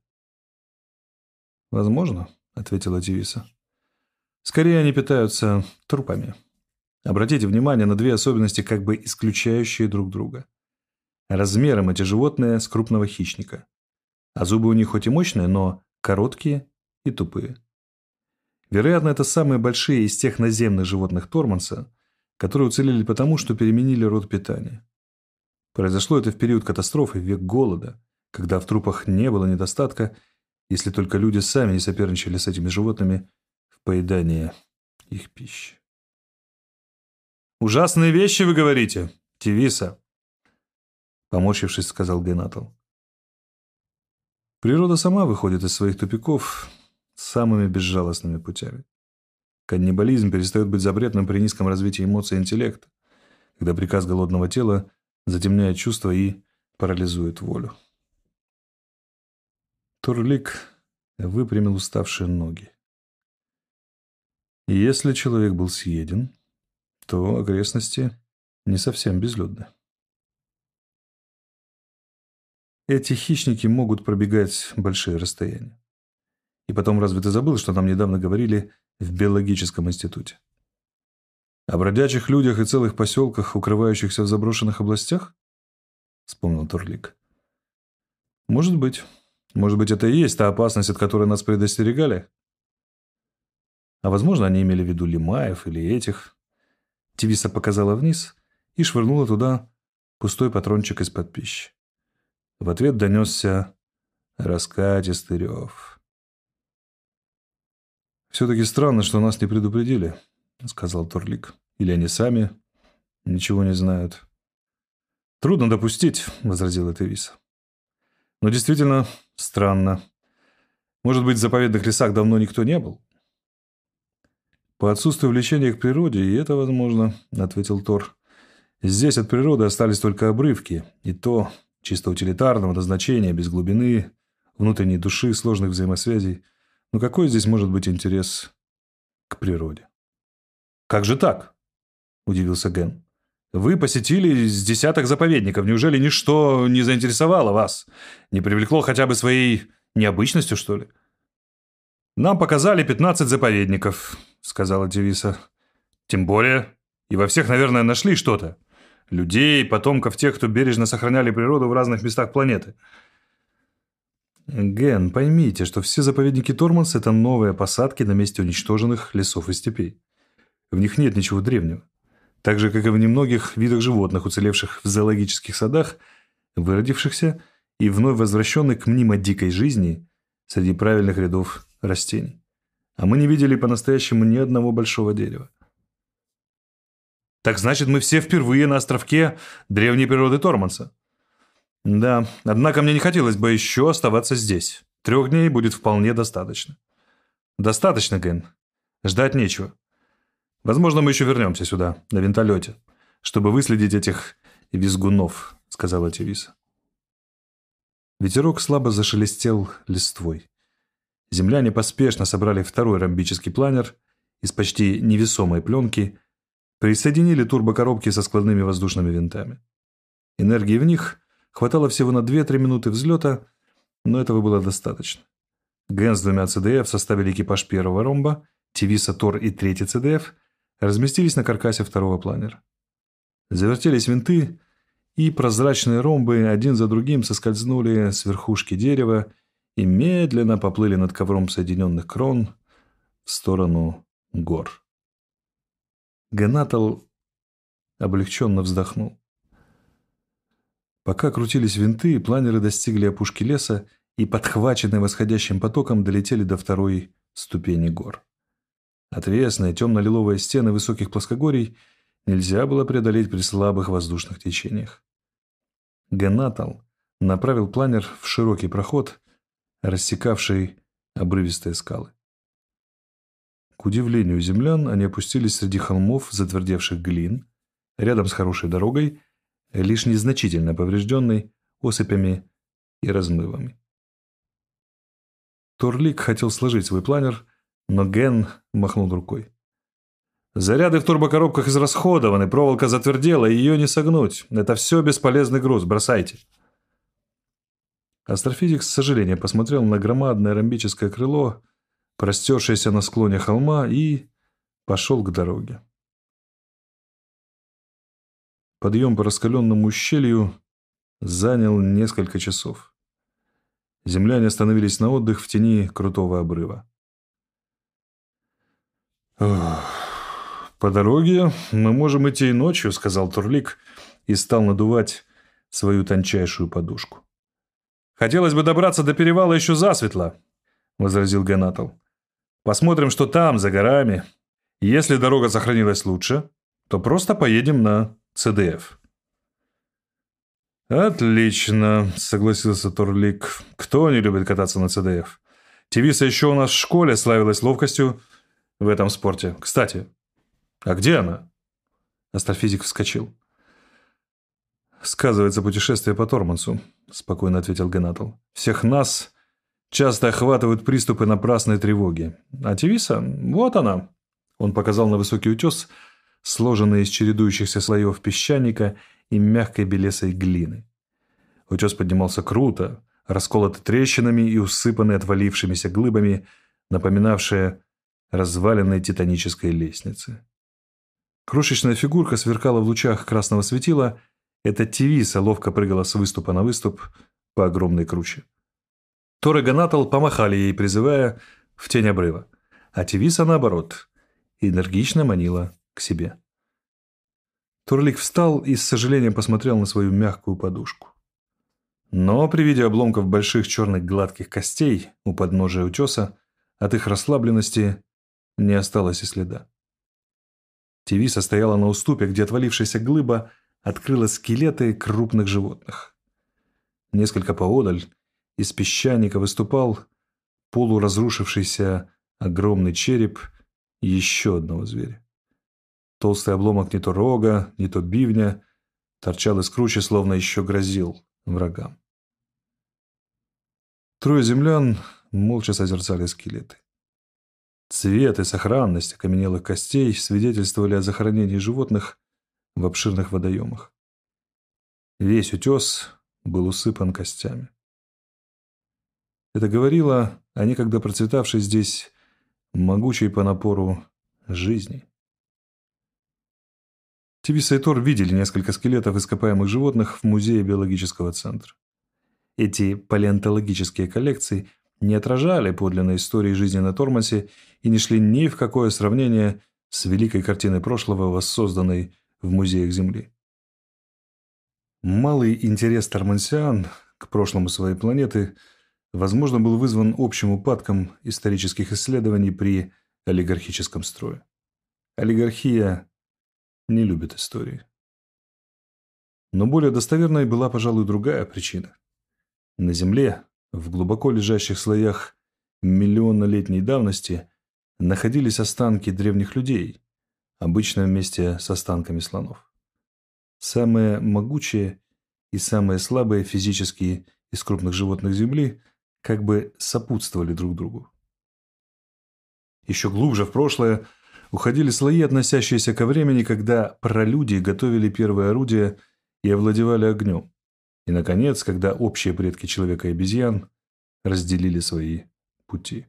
«Возможно», — ответила Тивиса. «Скорее они питаются трупами. Обратите внимание на две особенности, как бы исключающие друг друга. Размером эти животные с крупного хищника, а зубы у них хоть и мощные, но короткие и тупые. Вероятно, это самые большие из тех наземных животных Торманса, которые уцелели потому, что переменили род питания. Произошло это в период катастрофы, в век голода, когда в трупах не было недостатка, если только люди сами не соперничали с этими животными в поедании их пищи. «Ужасные вещи, вы говорите, Тивиса?» Поморщившись, сказал Генатал. «Природа сама выходит из своих тупиков самыми безжалостными путями. Каннибализм перестает быть запретным при низком развитии эмоций и интеллекта, когда приказ голодного тела затемняет чувства и парализует волю». Турлик выпрямил уставшие ноги. Если человек был съеден, то окрестности не совсем безлюдны. Эти хищники могут пробегать большие расстояния. И потом, разве ты забыл, что нам недавно говорили в биологическом институте? О бродячих людях и целых поселках, укрывающихся в заброшенных областях? Вспомнил Турлик. Может быть. Может быть, это и есть та опасность, от которой нас предостерегали? А возможно, они имели в виду лимаев или этих. Тивиса показала вниз и швырнула туда пустой патрончик из-под пищи. В ответ донесся раскатистый рев. «Все-таки странно, что нас не предупредили», — сказал Турлик. «Или они сами ничего не знают». «Трудно допустить», — возразила Тивиса. «Но действительно странно. Может быть, в заповедных лесах давно никто не был?» «По отсутствию влечения к природе, и это возможно», — ответил Тор. «Здесь от природы остались только обрывки, и то чисто утилитарного назначения, без глубины, внутренней души, сложных взаимосвязей. Но какой здесь может быть интерес к природе?» «Как же так?» – удивился Ген. «Вы посетили с десяток заповедников. Неужели ничто не заинтересовало вас? Не привлекло хотя бы своей необычностью, что ли?» «Нам показали пятнадцать заповедников», — сказала Тивиса. «Тем более. И во всех, наверное, нашли что-то. Людей, потомков тех, кто бережно сохраняли природу в разных местах планеты». «Ген, поймите, что все заповедники Торманс — это новые посадки на месте уничтоженных лесов и степей. В них нет ничего древнего. Так же, как и в немногих видах животных, уцелевших в зоологических садах, выродившихся и вновь возвращенных к мнимо-дикой жизни среди правильных рядов растений. А мы не видели по-настоящему ни одного большого дерева. Так значит, мы все впервые на островке древней природы Торманса. Да, однако мне не хотелось бы еще оставаться здесь. Трех дней будет вполне достаточно. Достаточно, Ген. Ждать нечего. Возможно, мы еще вернемся сюда, на винтолете, чтобы выследить этих визгунов, сказала Тивиса. Ветерок слабо зашелестел листвой. Земляне поспешно собрали второй ромбический планер из почти невесомой пленки, присоединили турбокоробки со складными воздушными винтами. Энергии в них хватало всего на две-три минуты взлета, но этого было достаточно. Ген с двумя ЦДФ составили экипаж первого ромба, Тивиса, Тор и третий ЦДФ разместились на каркасе второго планера. Завертелись винты, и прозрачные ромбы один за другим соскользнули с верхушки дерева и медленно поплыли над ковром соединенных крон в сторону гор. Генатл облегченно вздохнул. Пока крутились винты, планеры достигли опушки леса и, подхваченные восходящим потоком, долетели до второй ступени гор. Отвесные темно-лиловые стены высоких плоскогорий нельзя было преодолеть при слабых воздушных течениях. Генатл направил планер в широкий проход, рассекавший обрывистые скалы. К удивлению землян, они опустились среди холмов затвердевших глин, рядом с хорошей дорогой, лишь незначительно поврежденной осыпями и размывами. Торлик хотел сложить свой планер, но Ген махнул рукой. «Заряды в турбокоробках израсходованы, проволока затвердела, и ее не согнуть. Это все бесполезный груз, бросайте». Астрофизик с сожалением посмотрел на громадное ромбическое крыло, простершееся на склоне холма, и пошел к дороге. Подъем по раскаленному ущелью занял несколько часов. Земляне остановились на отдых в тени крутого обрыва. «По дороге мы можем идти и ночью», — сказал Турлик и стал надувать свою тончайшую подушку. «Хотелось бы добраться до перевала еще засветло», — возразил Генатл. «Посмотрим, что там, за горами. Если дорога сохранилась лучше, то просто поедем на ЦДФ». «Отлично», — согласился Турлик. «Кто не любит кататься на ЦДФ? Тивиса еще у нас в школе славилась ловкостью в этом спорте. Кстати, а где она?» Астрофизик вскочил. «Сказывается путешествие по Тормансу», — спокойно ответил Генатл. «Всех нас часто охватывают приступы напрасной тревоги. А Тивиса, вот она». Он показал на высокий утес, сложенный из чередующихся слоев песчаника и мягкой белесой глины. Утес поднимался круто, расколотый трещинами и усыпанный отвалившимися глыбами, напоминавшие разваленные титанической лестницы. Крошечная фигурка сверкала в лучах красного светила. Эта Тивиса ловко прыгала с выступа на выступ по огромной круче. Тор и Генатл помахали ей, призывая в тень обрыва, а Тивиса, наоборот, энергично манила к себе. Турлик встал и с сожалением посмотрел на свою мягкую подушку. Но при виде обломков больших черных гладких костей у подножия утеса от их расслабленности не осталось и следа. Тивиса стояла на уступе, где отвалившаяся глыба открыла скелеты крупных животных. Несколько поодаль из песчаника выступал полуразрушившийся огромный череп еще одного зверя. Толстый обломок не то рога, не то бивня торчал из кручи, словно еще грозил врагам. Трое землян молча созерцали скелеты. Цвет и сохранность окаменелых костей свидетельствовали о захоронении животных в обширных водоемах. Весь утес был усыпан костями. Это говорило о некогда процветавшей здесь могучей по напору жизни. Тивиса и Тор видели несколько скелетов ископаемых животных в музее биологического центра. Эти палеонтологические коллекции не отражали подлинной истории жизни на Тормансе и не шли ни в какое сравнение с великой картиной прошлого, воссозданной в музеях Земли. Малый интерес тормансиан к прошлому своей планеты, возможно, был вызван общим упадком исторических исследований при олигархическом строе. Олигархия не любит истории. Но более достоверной была, пожалуй, другая причина. На Земле, в глубоко лежащих слоях миллионнолетней давности, находились останки древних людей, обычно вместе с останками слонов. Самые могучие и самые слабые физически из крупных животных Земли как бы сопутствовали друг другу. Еще глубже в прошлое уходили слои, относящиеся ко времени, когда пралюди готовили первые орудия и овладевали огнем. И, наконец, когда общие предки человека и обезьян разделили свои пути.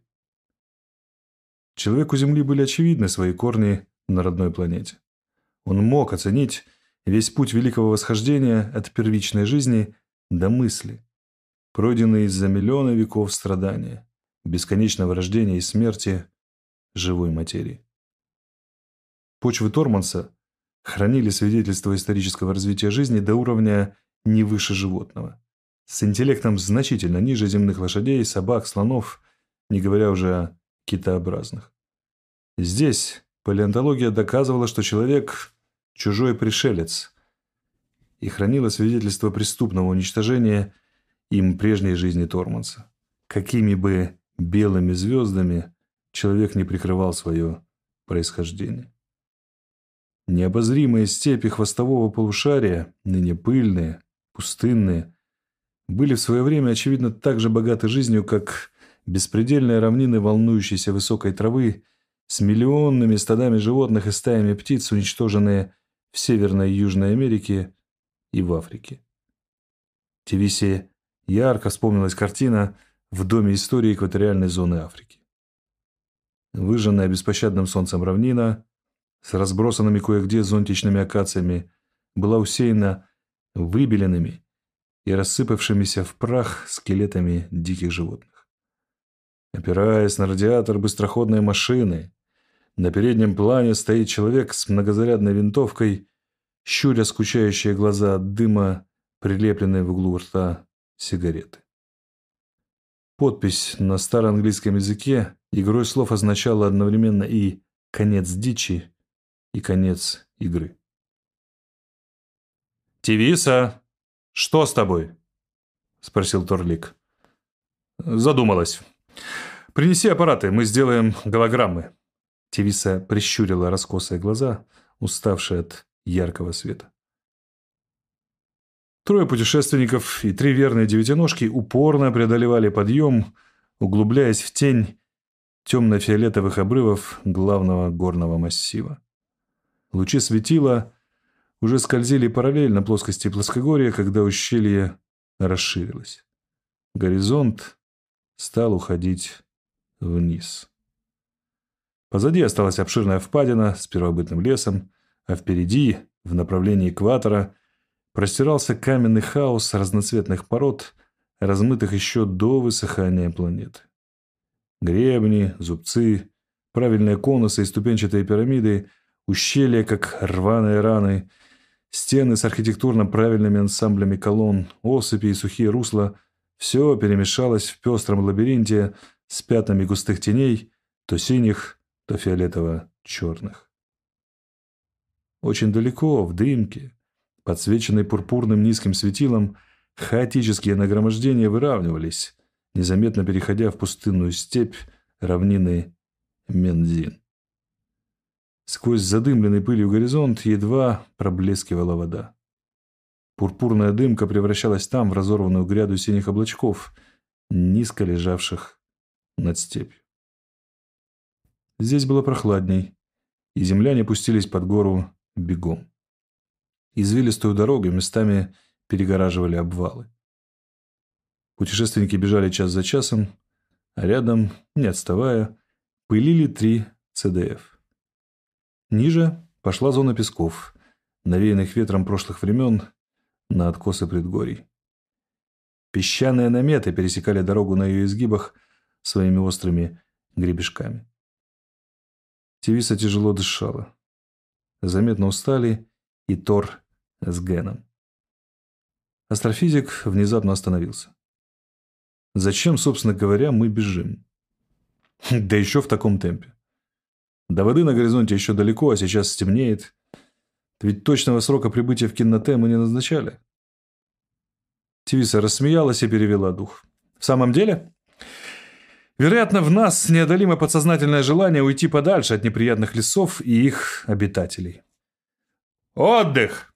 Человеку Земли были очевидны свои корни на родной планете. Он мог оценить весь путь великого восхождения от первичной жизни до мысли, пройденный за миллионы веков страдания, бесконечного рождения и смерти живой материи. Почвы Торманса хранили свидетельство исторического развития жизни до уровня не выше животного, с интеллектом значительно ниже земных лошадей, собак, слонов, не говоря уже о китообразных. Здесь палеонтология доказывала, что человек – чужой пришелец, и хранила свидетельство преступного уничтожения им прежней жизни Торманса. Какими бы белыми звездами человек не прикрывал свое происхождение. Необозримые степи хвостового полушария, ныне пыльные, пустынные, были в свое время, очевидно, так же богаты жизнью, как беспредельные равнины волнующейся высокой травы с миллионными стадами животных и стаями птиц, уничтоженные в Северной и Южной Америке и в Африке. Тевисе ярко вспомнилась картина в Доме истории экваториальной зоны Африки. Выжженная беспощадным солнцем равнина с разбросанными кое-где зонтичными акациями была усеяна выбеленными и рассыпавшимися в прах скелетами диких животных. Опираясь на радиатор быстроходной машины, на переднем плане стоит человек с многозарядной винтовкой, щуря скучающие глаза от дыма, прилепленной в углу рта сигареты. Подпись на староанглийском языке игрой слов означала одновременно и «конец дичи», и «конец игры». «Тевиса, что с тобой?» – спросил Торлик. «Задумалась. Принеси аппараты, мы сделаем голограммы». Тевиса прищурила раскосые глаза, уставшие от яркого света. Трое путешественников и три верные девятиножки упорно преодолевали подъем, углубляясь в тень темно-фиолетовых обрывов главного горного массива. Лучи светила уже скользили параллельно плоскости плоскогорья, когда ущелье расширилось. Горизонт стал уходить вниз. Позади осталась обширная впадина с первобытным лесом, а впереди, в направлении экватора, простирался каменный хаос разноцветных пород, размытых еще до высыхания планеты. Гребни, зубцы, правильные конусы и ступенчатые пирамиды, ущелья, как рваные раны, стены с архитектурно правильными ансамблями колонн, осыпи и сухие русла – все перемешалось в пестром лабиринте с пятнами густых теней, то синих, то фиолетово-черных. Очень далеко, в дымке, подсвеченной пурпурным низким светилом, хаотические нагромождения выравнивались, незаметно переходя в пустынную степь равнины Мензин. Сквозь задымленный пылью горизонт едва проблескивала вода. Пурпурная дымка превращалась там в разорванную гряду синих облачков, низко лежавших над степью. Здесь было прохладней, и земляне пустились под гору бегом. Извилистую дорогу местами перегораживали обвалы. Путешественники бежали час за часом, а рядом, не отставая, пылили три цэ дэ эф. Ниже пошла зона песков, навеянных ветром прошлых времен на откосы предгорий. Песчаные наметы пересекали дорогу на ее изгибах своими острыми гребешками. Тевиса тяжело дышала. Заметно устали и Тор с Геном. Астрофизик внезапно остановился. Зачем, собственно говоря, мы бежим? Да еще в таком темпе. До воды на горизонте еще далеко, а сейчас стемнеет. Ведь точного срока прибытия в Кинноте мы не назначали. Тивиса рассмеялась и перевела дух. В самом деле? Вероятно, в нас неодолимое подсознательное желание уйти подальше от неприятных лесов и их обитателей. Отдых!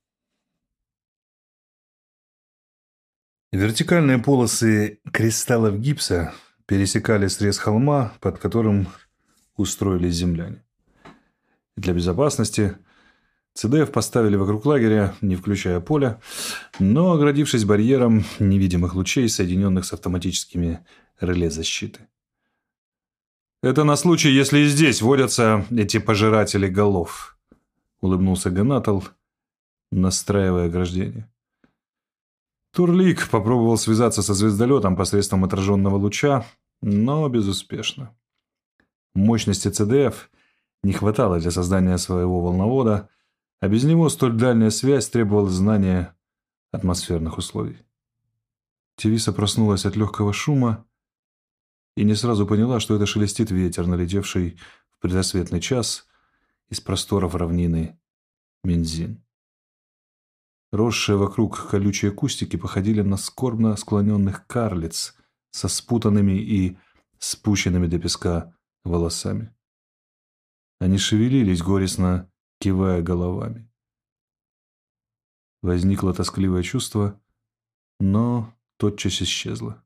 Вертикальные полосы кристаллов гипса пересекали срез холма, под которым устроились земляне. Для безопасности ЦДФ поставили вокруг лагеря, не включая поля, но оградившись барьером невидимых лучей, соединенных с автоматическими реле защиты. «Это на случай, если и здесь водятся эти пожиратели голов», — улыбнулся Ганатал, настраивая ограждение. Турлик попробовал связаться со звездолетом посредством отраженного луча, но безуспешно. Мощности ЦДФ не хватало для создания своего волновода, а без него столь дальняя связь требовала знания атмосферных условий. Тивиса проснулась от легкого шума и не сразу поняла, что это шелестит ветер, налетевший в предрассветный час из просторов равнины Мензин. Росшие вокруг колючие кустики походили на скорбно склоненных карлиц со спутанными и спущенными до песка волосами. Они шевелились, горестно кивая головами. Возникло тоскливое чувство, но тотчас исчезло.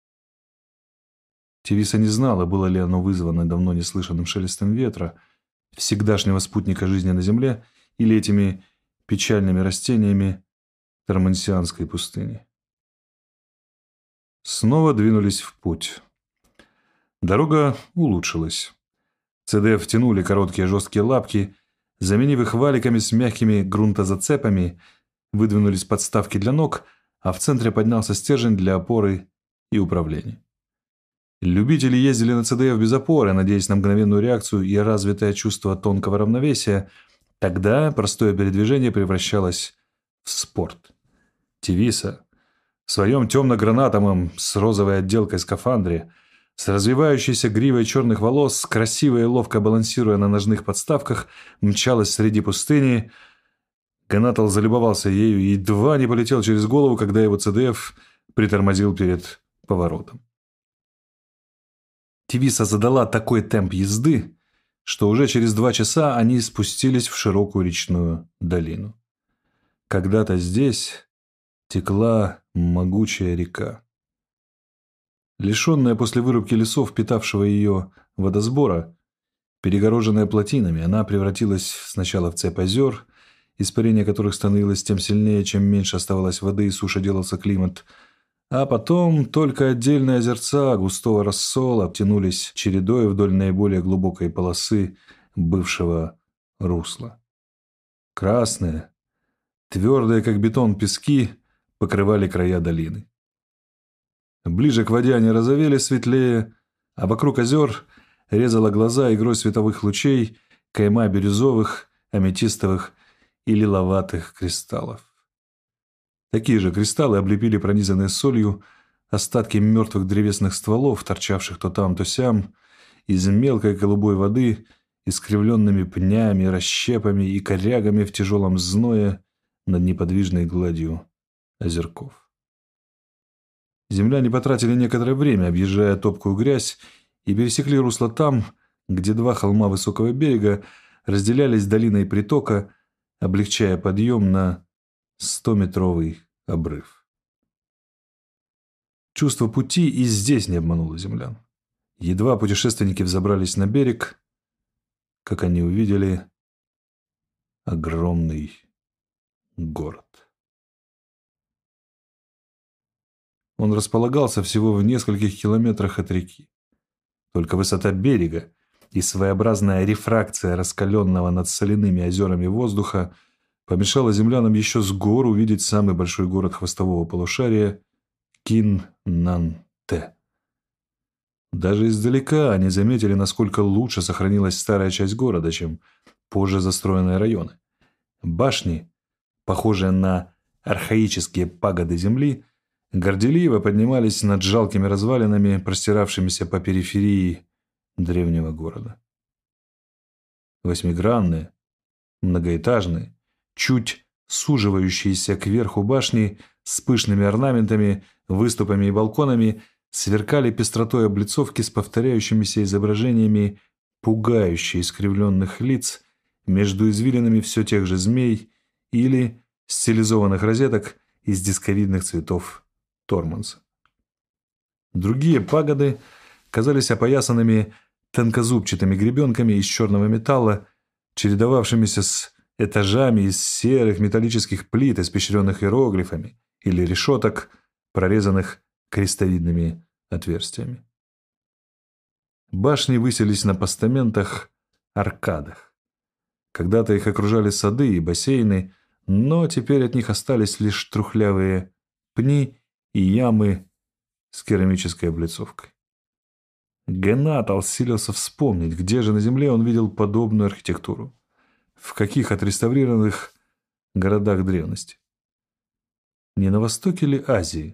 Тивиса не знала, было ли оно вызвано давно неслышанным шелестом ветра, всегдашнего спутника жизни на земле, или этими печальными растениями Тормансианской пустыни. Снова двинулись в путь. Дорога улучшилась. ЦДФ тянули короткие жесткие лапки, заменив их валиками с мягкими грунтозацепами, выдвинулись подставки для ног, а в центре поднялся стержень для опоры и управления. Любители ездили на ЦДФ без опоры, надеясь на мгновенную реакцию и развитое чувство тонкого равновесия. Тогда простое передвижение превращалось в спорт. Тивиса в своем темно-гранатовом с розовой отделкой скафандре, с развивающейся гривой черных волос, красиво и ловко балансируя на ножных подставках, мчалась среди пустыни. Ганатал залюбовался ею и едва не полетел через голову, когда его ЦДФ притормозил перед поворотом. Тивиса задала такой темп езды, что уже через два часа они спустились в широкую речную долину. Когда-то здесь текла могучая река. Лишенная после вырубки лесов, питавшего ее водосбора, перегороженная плотинами, она превратилась сначала в цепь озер, испарение которых становилось тем сильнее, чем меньше оставалось воды и суше делался климат, а потом только отдельные озерца густого рассола обтянулись чередой вдоль наиболее глубокой полосы бывшего русла. Красные, твердые, как бетон, пески покрывали края долины. Ближе к воде они розовели светлее, а вокруг озер резала глаза игрой световых лучей кайма бирюзовых, аметистовых и лиловатых кристаллов. Такие же кристаллы облепили пронизанные солью остатки мертвых древесных стволов, торчавших то там, то сям, из мелкой голубой воды, искривленными пнями, расщепами и корягами в тяжелом зное над неподвижной гладью озерков. Земляне потратили некоторое время, объезжая топкую грязь, и пересекли русло там, где два холма высокого берега разделялись долиной притока, облегчая подъем на стометровый обрыв. Чувство пути и здесь не обмануло землян. Едва путешественники взобрались на берег, как они увидели огромный город. Он располагался всего в нескольких километрах от реки. Только высота берега и своеобразная рефракция раскаленного над соляными озерами воздуха помешала землянам еще с гор увидеть самый большой город хвостового полушария Кин-Нан-Те. Даже издалека они заметили, насколько лучше сохранилась старая часть города, чем позже застроенные районы. Башни, похожие на архаические пагоды земли горделиво поднимались над жалкими развалинами, простиравшимися по периферии древнего города. Восьмигранные, многоэтажные, чуть суживающиеся кверху башни с пышными орнаментами, выступами и балконами сверкали пестротой облицовки с повторяющимися изображениями пугающе искривленных лиц между извилинами все тех же змей или стилизованных розеток из дисковидных цветов торманса. Другие пагоды казались опоясанными тонкозубчатыми гребенками из черного металла, чередовавшимися с этажами из серых металлических плит, испещренных иероглифами, или решеток, прорезанных крестовидными отверстиями. Башни высились на постаментах, аркадах. Когда-то их окружали сады и бассейны, но теперь от них остались лишь трухлявые пни и ямы с керамической облицовкой. Генатал силился вспомнить, где же на земле он видел подобную архитектуру, в каких отреставрированных городах древности. Не на востоке ли Азии?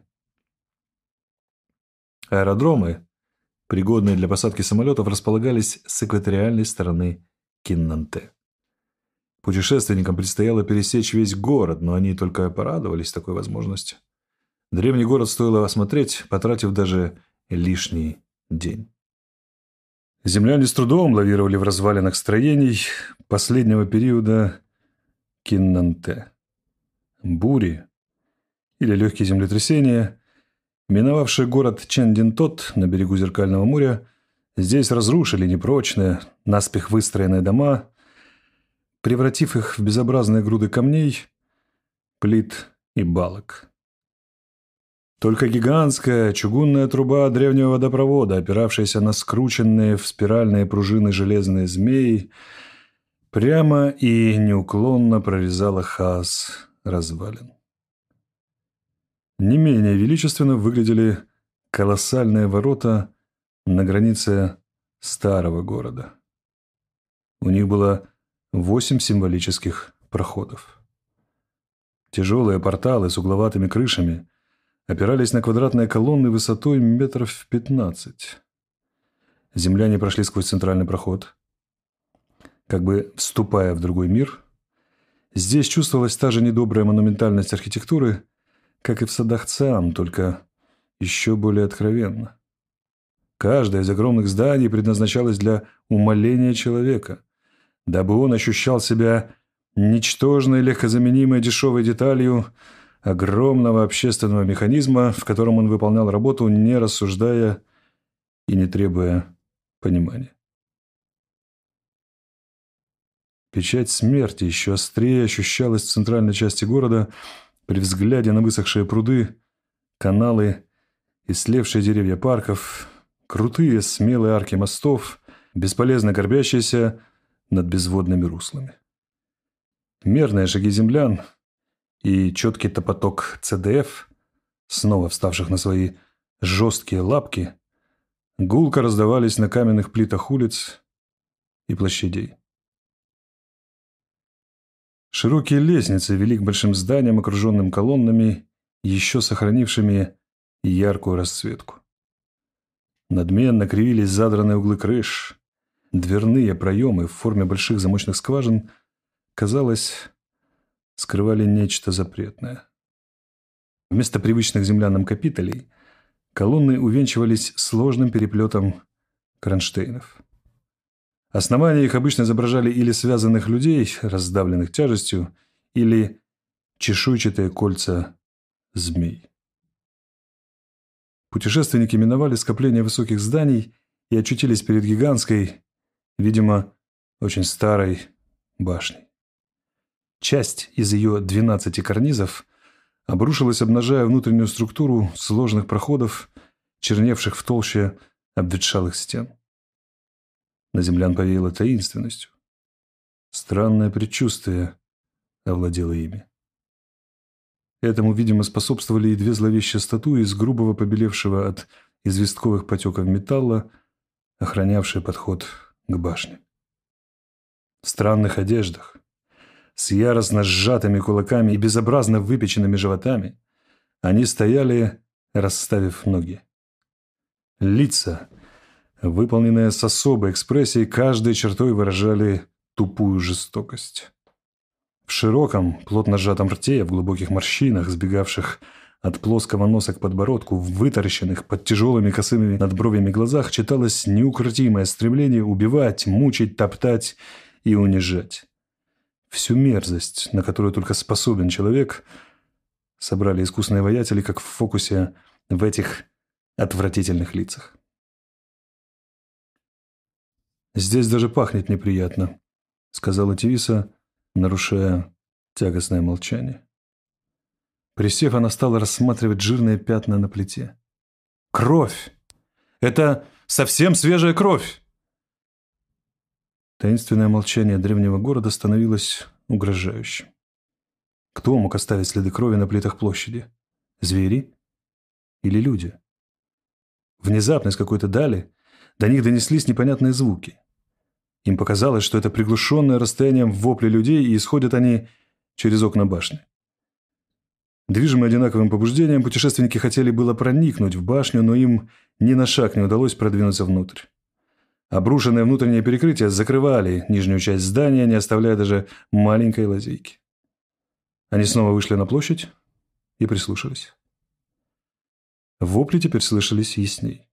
Аэродромы, пригодные для посадки самолетов, располагались с экваториальной стороны Киннанте. Путешественникам предстояло пересечь весь город, но они только порадовались такой возможности. Древний город стоило осмотреть, потратив даже лишний день. Земляне с трудом лавировали в развалинах строений последнего периода Киннанте. Бури или легкие землетрясения, миновавшие город Чендин-Тот на берегу Зеркального моря, здесь разрушили непрочные, наспех выстроенные дома, превратив их в безобразные груды камней, плит и балок. Только гигантская чугунная труба древнего водопровода, опиравшаяся на скрученные в спиральные пружины железные змеи, прямо и неуклонно прорезала хаос развалин. Не менее величественно выглядели колоссальные ворота на границе старого города. У них было восемь символических проходов. Тяжелые порталы с угловатыми крышами опирались на квадратные колонны высотой метров в пятнадцать. Земляне прошли сквозь центральный проход, как бы вступая в другой мир. Здесь чувствовалась та же недобрая монументальность архитектуры, как и в садах Циан, только еще более откровенно. Каждое из огромных зданий предназначалось для умаления человека, дабы он ощущал себя ничтожной, легкозаменимой дешевой деталью огромного общественного механизма, в котором он выполнял работу, не рассуждая и не требуя понимания. Печать смерти еще острее ощущалась в центральной части города при взгляде на высохшие пруды, каналы и слевшие деревья парков, крутые смелые арки мостов, бесполезно горбящиеся над безводными руслами. Мерные шаги землян и четкий топоток ЦДФ, снова вставших на свои жесткие лапки, гулко раздавались на каменных плитах улиц и площадей. Широкие лестницы вели к большим зданиям, окруженным колоннами, еще сохранившими яркую расцветку. Надменно кривились задранные углы крыш. Дверные проемы в форме больших замочных скважин, казалось, скрывали нечто запретное. Вместо привычных землянам капителей колонны увенчивались сложным переплетом кронштейнов. Основания их обычно изображали или связанных людей, раздавленных тяжестью, или чешуйчатые кольца змей. Путешественники миновали скопление высоких зданий и очутились перед гигантской, видимо, очень старой башней. Часть из ее двенадцати карнизов обрушилась, обнажая внутреннюю структуру сложных проходов, черневших в толще обветшалых стен. На землян повеяло таинственностью. Странное предчувствие овладело ими. Этому, видимо, способствовали и две зловещие статуи из грубого побелевшего от известковых потеков металла, охранявшие подход к башне. В странных одеждах, с яростно сжатыми кулаками и безобразно выпеченными животами, они стояли, расставив ноги. Лица, выполненные с особой экспрессией, каждой чертой выражали тупую жестокость. В широком, плотно сжатом рте, в глубоких морщинах, сбегавших от плоского носа к подбородку, в вытаращенных под тяжелыми косыми надбровьями глазах читалось неукротимое стремление убивать, мучить, топтать и унижать. Всю мерзость, на которую только способен человек, собрали искусные воятели, как в фокусе, в этих отвратительных лицах. «Здесь даже пахнет неприятно», — сказала Тевиса, нарушая тягостное молчание. Присев, она стала рассматривать жирные пятна на плите. «Кровь! Это совсем свежая кровь!» Таинственное молчание древнего города становилось угрожающим. Кто мог оставить следы крови на плитах площади? Звери или люди? Внезапно из какой-то дали до них донеслись непонятные звуки. Им показалось, что это приглушенное расстоянием вопли людей, и исходят они через окна башни. Движимые одинаковым побуждением, путешественники хотели было проникнуть в башню, но им ни на шаг не удалось продвинуться внутрь. Обрушенные внутренние перекрытия закрывали нижнюю часть здания, не оставляя даже маленькой лазейки. Они снова вышли на площадь и прислушались. Вопли теперь слышались ясней.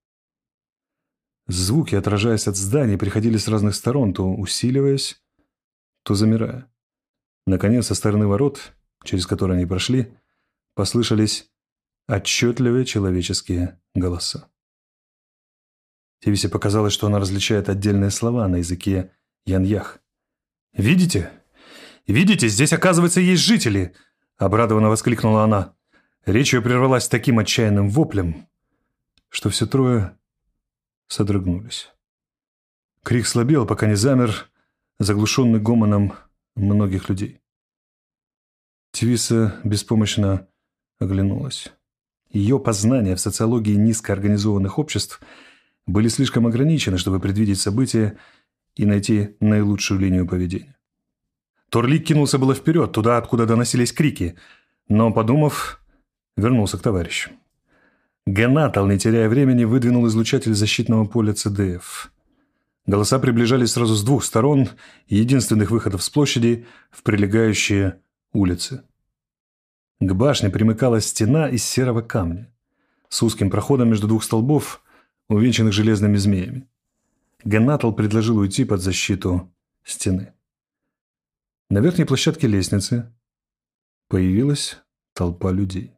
Звуки, отражаясь от зданий, приходили с разных сторон, то усиливаясь, то замирая. Наконец, со стороны ворот, через которые они прошли, послышались отчетливые человеческие голоса. Тевисе показалось, что она различает отдельные слова на языке яньях. «Видите? Видите, здесь, оказывается, есть жители!» — обрадованно воскликнула она. Речь ее прервалась таким отчаянным воплем, что все трое содрогнулись. Крик слабел, пока не замер, заглушенный гомоном многих людей. Тевиса беспомощно оглянулась. Ее познания в социологии низкоорганизованных обществ были слишком ограничены, чтобы предвидеть события и найти наилучшую линию поведения. Торлик кинулся было вперед, туда, откуда доносились крики, но, подумав, вернулся к товарищу. Генатал, не теряя времени, выдвинул излучатель защитного поля ЦДФ. Голоса приближались сразу с двух сторон, единственных выходов с площади в прилегающие улицы. К башне примыкала стена из серого камня с узким проходом между двух столбов, увенчанных железными змеями. Генатал предложил уйти под защиту стены. На верхней площадке лестницы появилась толпа людей.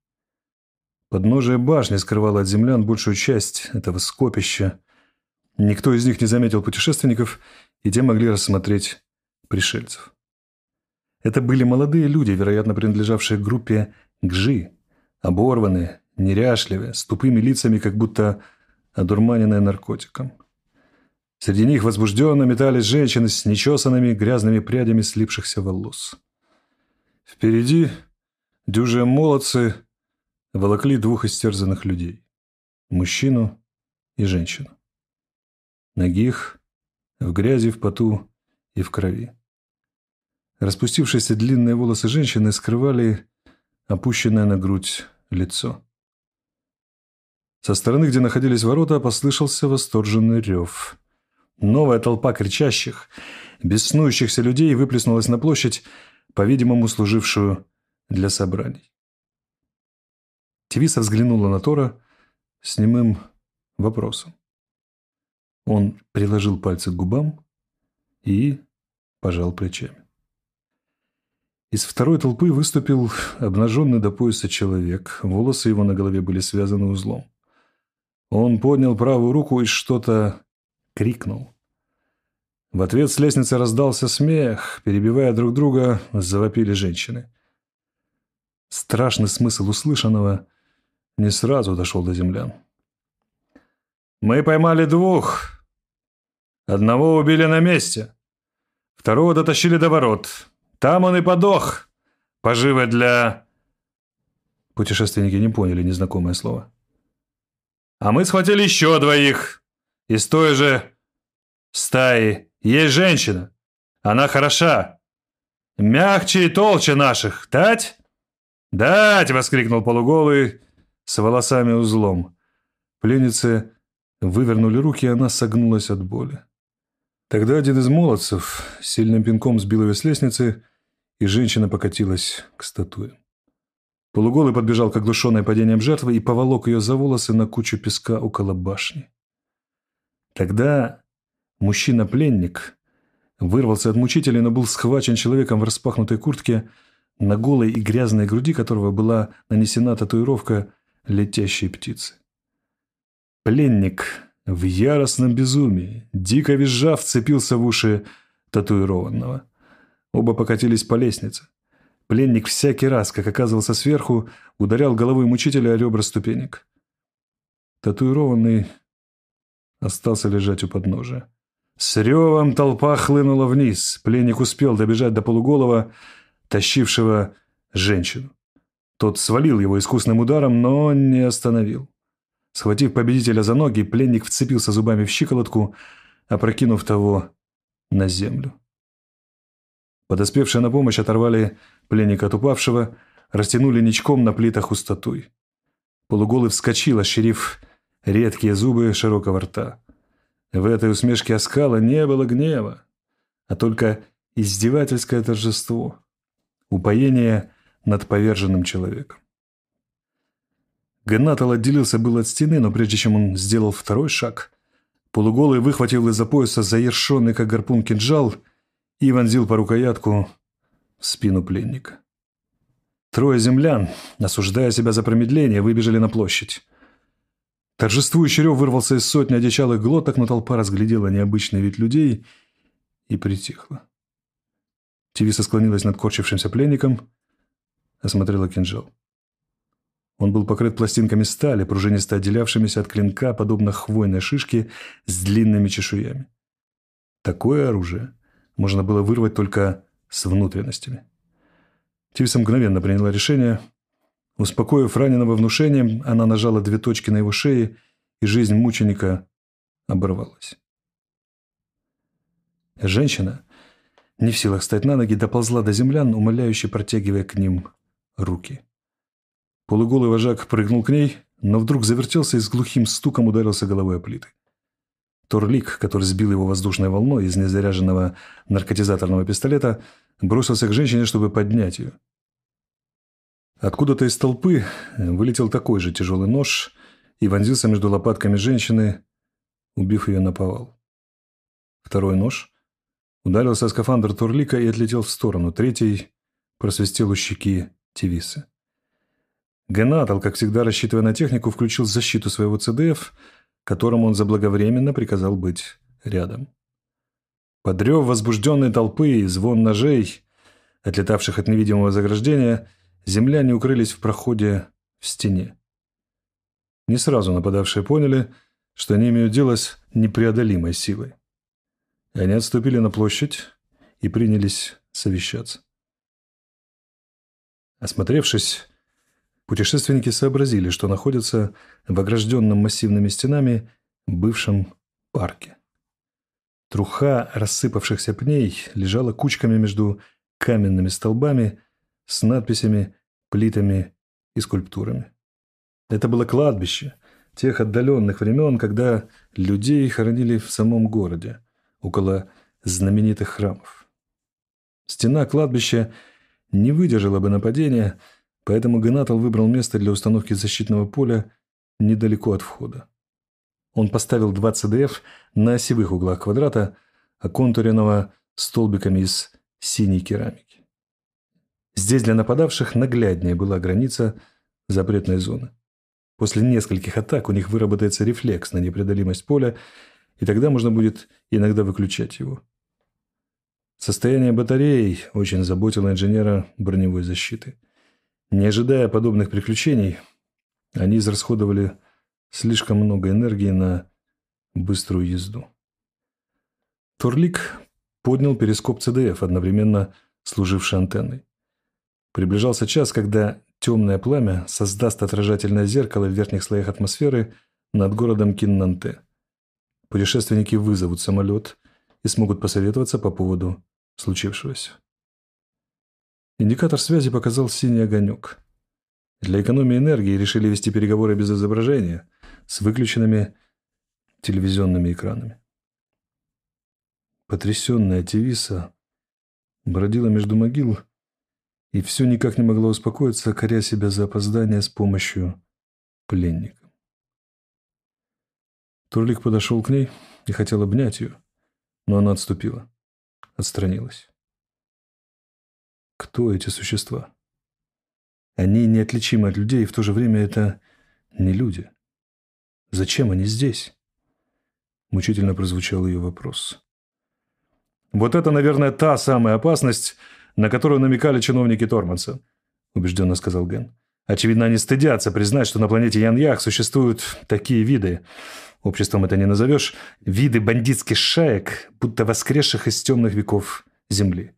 Подножие башни скрывало от землян большую часть этого скопища. Никто из них не заметил путешественников, и те могли рассмотреть пришельцев. Это были молодые люди, вероятно, принадлежавшие к группе Гжи, оборванные, неряшливые, с тупыми лицами, как будто одурманенные наркотиком. Среди них возбужденно метались женщины с нечесанными грязными прядями слипшихся волос. Впереди дюжие молодцы волокли двух истерзанных людей – мужчину и женщину. Нагих, в грязи, в поту и в крови. Распустившиеся длинные волосы женщины скрывали опущенное на грудь лицо. Со стороны, где находились ворота, послышался восторженный рев. Новая толпа кричащих, беснующихся людей выплеснулась на площадь, по-видимому, служившую для собраний. Тевиса взглянула на Тора с немым вопросом. Он приложил пальцы к губам и пожал плечами. Из второй толпы выступил обнаженный до пояса человек. Волосы его на голове были связаны узлом. Он поднял правую руку и что-то крикнул. В ответ с лестницы раздался смех. Перебивая друг друга, завопили женщины. Страшный смысл услышанного не сразу дошел до землян. «Мы поймали двух. Одного убили на месте. Второго дотащили до ворот. Там он и подох. Поживе для...» Путешественники не поняли незнакомое слово. «А мы схватили еще двоих. Из той же стаи есть женщина. Она хороша. Мягче и толще наших. Дать?» «Дать!» — воскликнул полуголый с волосами узлом. Пленницы вывернули руки, и она согнулась от боли. Тогда один из молодцев сильным пинком сбил ее с лестницы, и женщина покатилась к статуе. Полуголый подбежал к оглушенной падением жертвы и поволок ее за волосы на кучу песка около башни. Тогда мужчина-пленник вырвался от мучителей, но был схвачен человеком в распахнутой куртке, на голой и грязной груди которого была нанесена татуировка летящей птицы. Пленник в яростном безумии, дико визжа, вцепился в уши татуированного. Оба покатились по лестнице. Пленник всякий раз, как оказывался сверху, ударял головой мучителя о ребра ступенек. Татуированный остался лежать у подножия. С ревом толпа хлынула вниз. Пленник успел добежать до полуголого, тащившего женщину. Тот свалил его искусным ударом, но не остановил. Схватив победителя за ноги, пленник вцепился зубами в щиколотку, опрокинув того на землю. Подоспевшие на помощь оторвали пленника от упавшего, растянули ничком на плитах у статуй. Полуголый вскочил, ощерив редкие зубы широкого рта. В этой усмешке оскала не было гнева, а только издевательское торжество, упоение над поверженным человеком. Геннатал отделился был от стены, но прежде чем он сделал второй шаг, полуголый выхватил из-за пояса заершенный, как гарпун, кинжал и вонзил по рукоятку в спину пленника. Трое землян, осуждая себя за промедление, выбежали на площадь. Торжествующий рев вырвался из сотни одичалых глоток, но толпа разглядела необычный вид людей и притихла. Тивиса склонилась над корчившимся пленником, осмотрела кинжал. Он был покрыт пластинками стали, пружинисто отделявшимися от клинка, подобно хвойной шишке с длинными чешуями. Такое оружие можно было вырвать только с внутренностями. Тивиса мгновенно приняла решение. Успокоив раненого внушением, она нажала две точки на его шее, и жизнь мученика оборвалась. Женщина, не в силах встать на ноги, доползла до землян, умоляюще протягивая к ним руки. Полуголый вожак прыгнул к ней, но вдруг завертелся и с глухим стуком ударился головой о плиты. Торлик, который сбил его воздушной волной из незаряженного наркотизаторного пистолета, бросился к женщине, чтобы поднять ее. Откуда-то из толпы вылетел такой же тяжелый нож и вонзился между лопатками женщины, убив ее наповал. Второй нож ударился о скафандр Торлика и отлетел в сторону. Третий просвистел у щеки Тивисы. Геннатал, как всегда рассчитывая на технику, включил защиту своего ЦДФ, которому он заблаговременно приказал быть рядом. Под рев возбужденной толпы и звон ножей, отлетавших от невидимого заграждения, земляне укрылись в проходе в стене. Не сразу нападавшие поняли, что они имеют дело с непреодолимой силой. Они отступили на площадь и принялись совещаться. Осмотревшись, путешественники сообразили, что находятся в огражденном массивными стенами бывшем парке. Труха рассыпавшихся пней лежала кучками между каменными столбами с надписями, плитами и скульптурами. Это было кладбище тех отдаленных времен, когда людей хоронили в самом городе, около знаменитых храмов. Стена кладбища не выдержала бы нападения, поэтому Геннатал выбрал место для установки защитного поля недалеко от входа. Он поставил два ЦДФ на осевых углах квадрата, оконтуренного столбиками из синей керамики. Здесь для нападавших нагляднее была граница запретной зоны. После нескольких атак у них выработается рефлекс на непреодолимость поля, и тогда можно будет иногда выключать его. Состояние батарей очень заботило инженера броневой защиты. Не ожидая подобных приключений, они израсходовали слишком много энергии на быструю езду. Торлик поднял перископ ЦДФ, одновременно служивший антенной. Приближался час, когда темное пламя создаст отражательное зеркало в верхних слоях атмосферы над городом Киннанте. Путешественники вызовут самолет и смогут посоветоваться по поводу случившегося. Индикатор связи показал синий огонек. Для экономии энергии решили вести переговоры без изображения, с выключенными телевизионными экранами. Потрясенная Тевиса бродила между могил и все никак не могла успокоиться, коря себя за опоздание с помощью пленника. Турлик подошел к ней и хотел обнять ее, но она отступила, отстранилась. Кто эти существа? Они неотличимы от людей, и в то же время это не люди. Зачем они здесь? Мучительно прозвучал ее вопрос. Вот это, наверное, та самая опасность, на которую намекали чиновники Торманса, убежденно сказал Ген. Очевидно, они стыдятся признать, что на планете Яньях существуют такие виды. Обществом это не назовешь. Виды бандитских шаек, будто воскресших из темных веков Земли.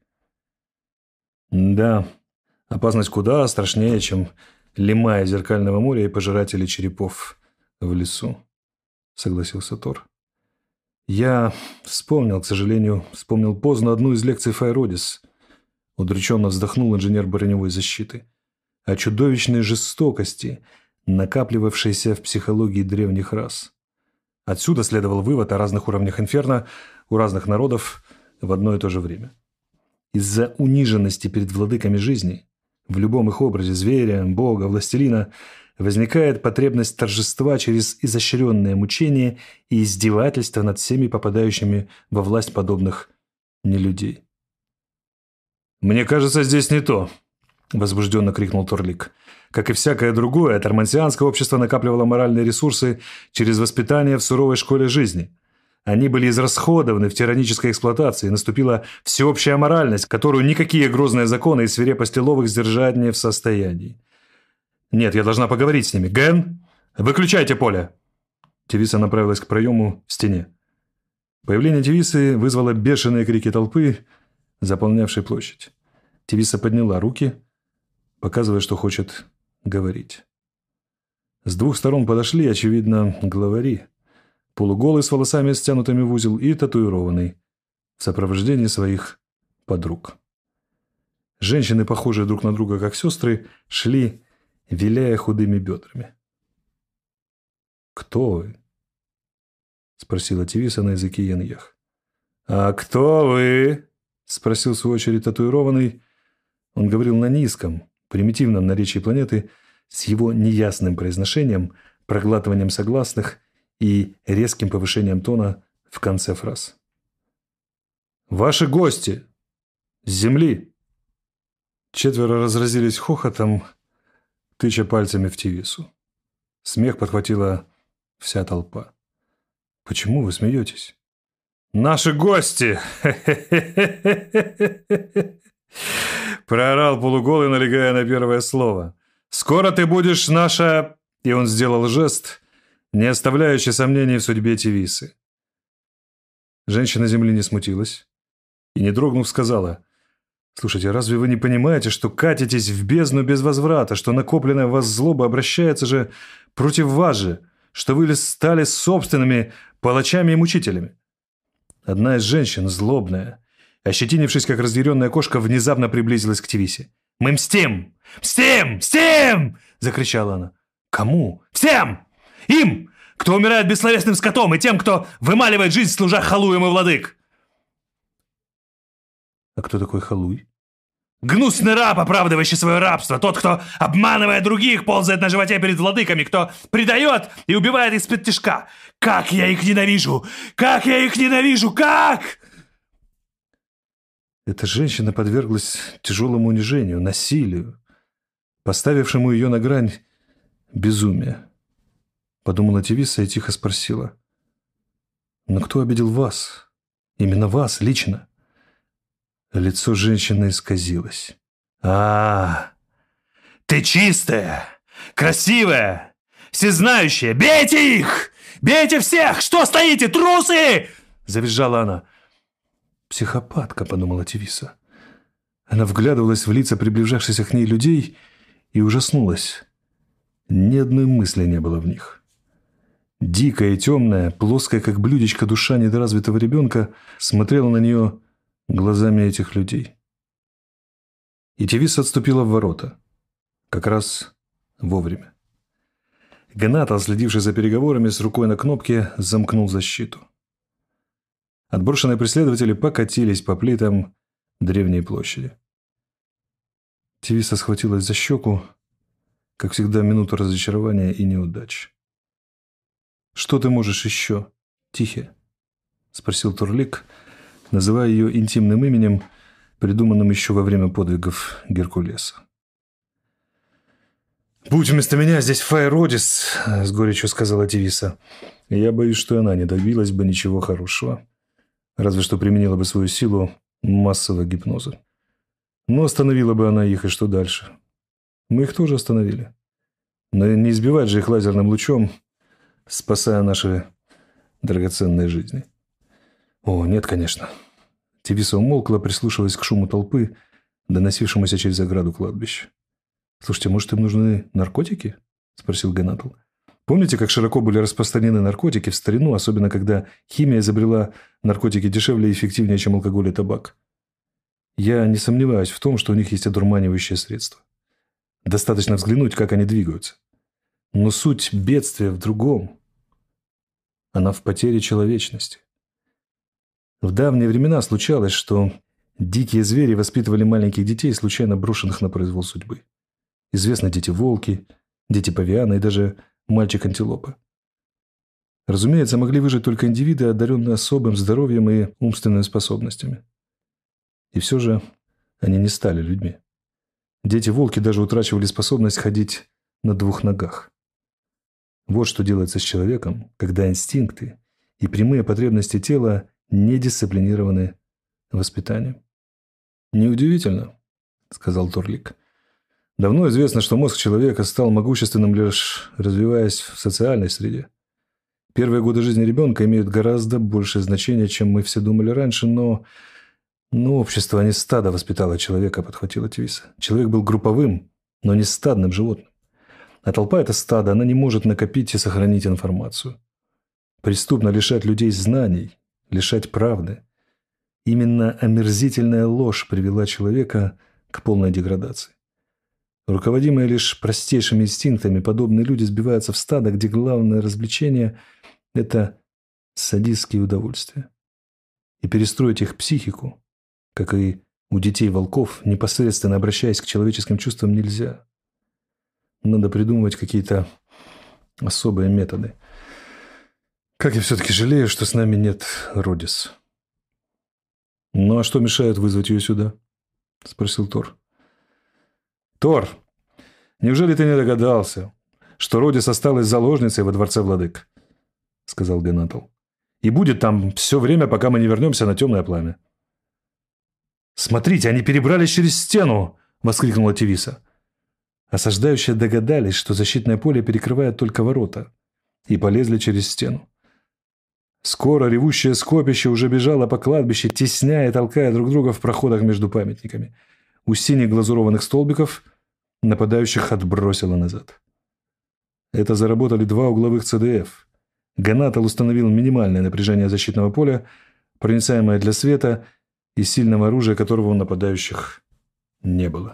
Да, опасность куда страшнее, чем лемая зеркального моря и пожиратели черепов в лесу, согласился Тор. Я вспомнил, к сожалению, вспомнил поздно одну из лекций Файродис. Удрученно вздохнул инженер броневой защиты. О чудовищной жестокости, накапливавшейся в психологии древних рас. Отсюда следовал вывод о разных уровнях инферно у разных народов в одно и то же время. Из-за униженности перед владыками жизни, в любом их образе зверя, бога, властелина, возникает потребность торжества через изощренное мучение и издевательство над всеми попадающими во власть подобных нелюдей. «Мне кажется, здесь не то», – возбужденно крикнул Торлик. Как и всякое другое, тормансианское общество накапливало моральные ресурсы через воспитание в суровой школе жизни. Они были израсходованы в тиранической эксплуатации, наступила всеобщая моральность, которую никакие грозные законы и свирепость лиловых сдержать не в состоянии. «Нет, я должна поговорить с ними. Ген, выключайте поле!» Тевиса направилась к проему в стене. Появление Тевисы вызвало бешеные крики толпы, заполнявшей площадь. Тевиса подняла руки, показывая, что хочет говорить. С двух сторон подошли, очевидно, главари. Полуголый, с волосами стянутыми в узел, и татуированный, в сопровождении своих подруг. Женщины, похожие друг на друга как сестры, шли, виляя худыми бедрами. «Кто вы?» – спросила Тевиса на языке Яньях. «А кто вы?» – спросил в свою очередь татуированный. Он говорил на низком, примитивном наречии планеты, с его неясным произношением, проглатыванием согласных и резким повышением тона в конце фраз. «Ваши гости! С земли!» Четверо разразились хохотом, тыча пальцами в Тевису. Смех подхватила вся толпа. «Почему вы смеетесь?» «Наши гости!» Проорал полуголый, налегая на первое слово. «Скоро ты будешь наша...» И он сделал жест, не оставляющий сомнений в судьбе Тевисы. Женщина земли не смутилась и, не дрогнув, сказала: «Слушайте, разве вы не понимаете, что катитесь в бездну без возврата, что накопленная в вас злоба обращается же против вас же, что вы стали собственными палачами и мучителями?» Одна из женщин, злобная, ощетинившись, как разъяренная кошка, внезапно приблизилась к Тевисе. «Мы мстим! Мстим! Мстим!» – закричала она. «Кому?» «Всем! Им, кто умирает бессловесным скотом, и тем, кто вымаливает жизнь, служа халуем и владык!» «А кто такой халуй?» «Гнусный раб, оправдывающий свое рабство, тот, кто, обманывая других, ползает на животе перед владыками, кто предает и убивает из-под тишка. Как я их ненавижу! Как я их ненавижу! Как!» Эта женщина подверглась тяжелому унижению, насилию, поставившему ее на грань безумия. Подумала Тевиса и тихо спросила: «Но кто обидел вас? Именно вас, лично?» Лицо женщины исказилось. «А, ты чистая, красивая, всезнающая! Бейте их! Бейте всех! Что стоите, трусы?» Завизжала она. «Психопатка», — подумала Тевиса. Она вглядывалась в лица приближавшихся к ней людей и ужаснулась. Ни одной мысли не было в них. Дикая и темная, плоская, как блюдечко, душа недоразвитого ребенка смотрела на нее глазами этих людей. И Тивиса отступила в ворота. Как раз вовремя. Генатл, следивший за переговорами, с рукой на кнопке, замкнул защиту. Отброшенные преследователи покатились по плитам древней площади. Тивиса схватилась за щеку, как всегда, минуту разочарования и неудач. «Что ты можешь еще, Тихе?» – спросил Турлик, называя ее интимным именем, придуманным еще во время подвигов Геркулеса. «Будь вместо меня здесь Файродис», – с горечью сказала Тивиса. «Я боюсь, что она не добилась бы ничего хорошего, разве что применила бы свою силу массового гипноза. Но остановила бы она их, и что дальше? Мы их тоже остановили. Но не избивать же их лазерным лучом, спасая наши драгоценные жизни». «О, нет, конечно». Тивиса умолкла, прислушиваясь к шуму толпы, доносившемуся через ограду кладбища. «Слушайте, может, им нужны наркотики?» – спросил Генатл. «Помните, как широко были распространены наркотики в старину, особенно когда химия изобрела наркотики дешевле и эффективнее, чем алкоголь и табак? Я не сомневаюсь в том, что у них есть одурманивающее средство. Достаточно взглянуть, как они двигаются. Но суть бедствия в другом. Она в потере человечности. В давние времена случалось, что дикие звери воспитывали маленьких детей, случайно брошенных на произвол судьбы. Известны дети-волки, дети-павианы и даже мальчик-антилопа. Разумеется, могли выжить только индивиды, одаренные особым здоровьем и умственными способностями. И все же они не стали людьми. Дети-волки даже утрачивали способность ходить на двух ногах. Вот что делается с человеком, когда инстинкты и прямые потребности тела не дисциплинированы воспитанием. «Неудивительно», — сказал Турлик. «Давно известно, что мозг человека стал могущественным, лишь развиваясь в социальной среде. Первые годы жизни ребенка имеют гораздо большее значение, чем мы все думали раньше, но... но общество, а не стадо воспитало человека», — подхватила Тивиса. «Человек был групповым, но не стадным животным. А толпа – это стадо, она не может накопить и сохранить информацию. Преступно лишать людей знаний, лишать правды. Именно омерзительная ложь привела человека к полной деградации. Руководимые лишь простейшими инстинктами, подобные люди сбиваются в стадо, где главное развлечение – это садистские удовольствия. И перестроить их психику, как и у детей-волков, непосредственно обращаясь к человеческим чувствам, нельзя. Надо придумывать какие-то особые методы. Как я все-таки жалею, что с нами нет Родис». «Ну, а что мешает вызвать ее сюда?» – спросил Тор. «Тор, неужели ты не догадался, что Родис осталась заложницей во дворце владык?» – сказал Генатл. «И будет там все время, пока мы не вернемся на темное пламя». «Смотрите, они перебрались через стену!» – воскликнула Тивиса. Осаждающие догадались, что защитное поле перекрывает только ворота, и полезли через стену. Скоро ревущее скопище уже бежало по кладбищу, тесняя и толкая друг друга в проходах между памятниками. У синих глазурованных столбиков нападающих отбросило назад. Это заработали два угловых ЦДФ. Генатл установил минимальное напряжение защитного поля, проницаемое для света и сильного оружия, которого у нападающих не было.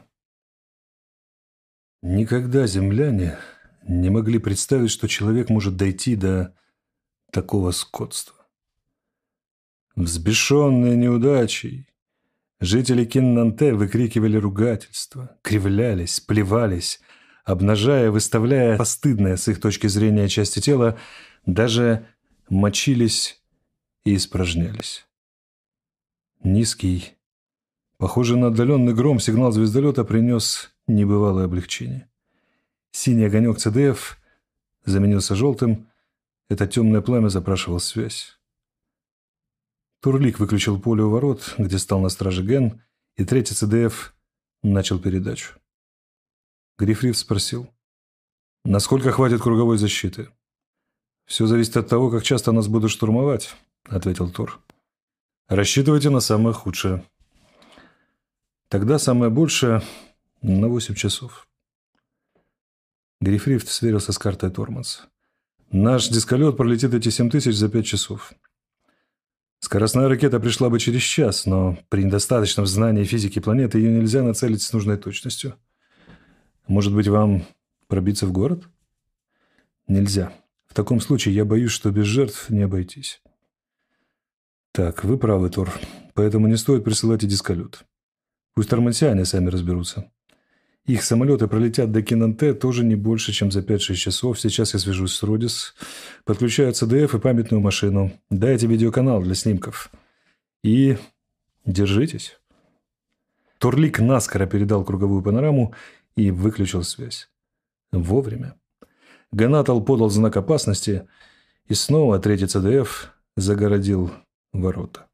Никогда земляне не могли представить, что человек может дойти до такого скотства. Взбешенные неудачей, жители Киннанте выкрикивали ругательства, кривлялись, плевались, обнажая, выставляя постыдные с их точки зрения части тела, даже мочились и испражнялись. Низкий, похожий на отдаленный гром, сигнал звездолета принес небывалое облегчение. Синий огонек ЦДФ заменился желтым. Это темное пламя запрашивало связь. Турлик выключил поле у ворот, где стал на страже Ген, и третий ЦДФ начал передачу. Грифриф спросил: «Насколько хватит круговой защиты?» «Все зависит от того, как часто нас будут штурмовать», — ответил Тор. «Рассчитывайте на самое худшее». «Тогда самое большее на восемь часов». Грифрифт сверился с картой Торманса. «Наш дисколет пролетит эти семь тысяч за пять часов. Скоростная ракета пришла бы через час, но при недостаточном знании физики планеты ее нельзя нацелить с нужной точностью. Может быть, вам пробиться в город? Нельзя. В таком случае я боюсь, что без жертв не обойтись. Так, вы правы, Тор. Поэтому не стоит присылать и дисколет. Пусть тормансиане сами разберутся. Их самолеты пролетят до Кинанте тоже не больше, чем за пять-шесть часов. Сейчас я свяжусь с Родис. Подключаю Си Ди Эф и памятную машину. Дайте видеоканал для снимков. И держитесь. Торлик наскоро передал круговую панораму и выключил связь. Вовремя. Ганатал подал знак опасности, и снова третий Си Ди Эф загородил ворота.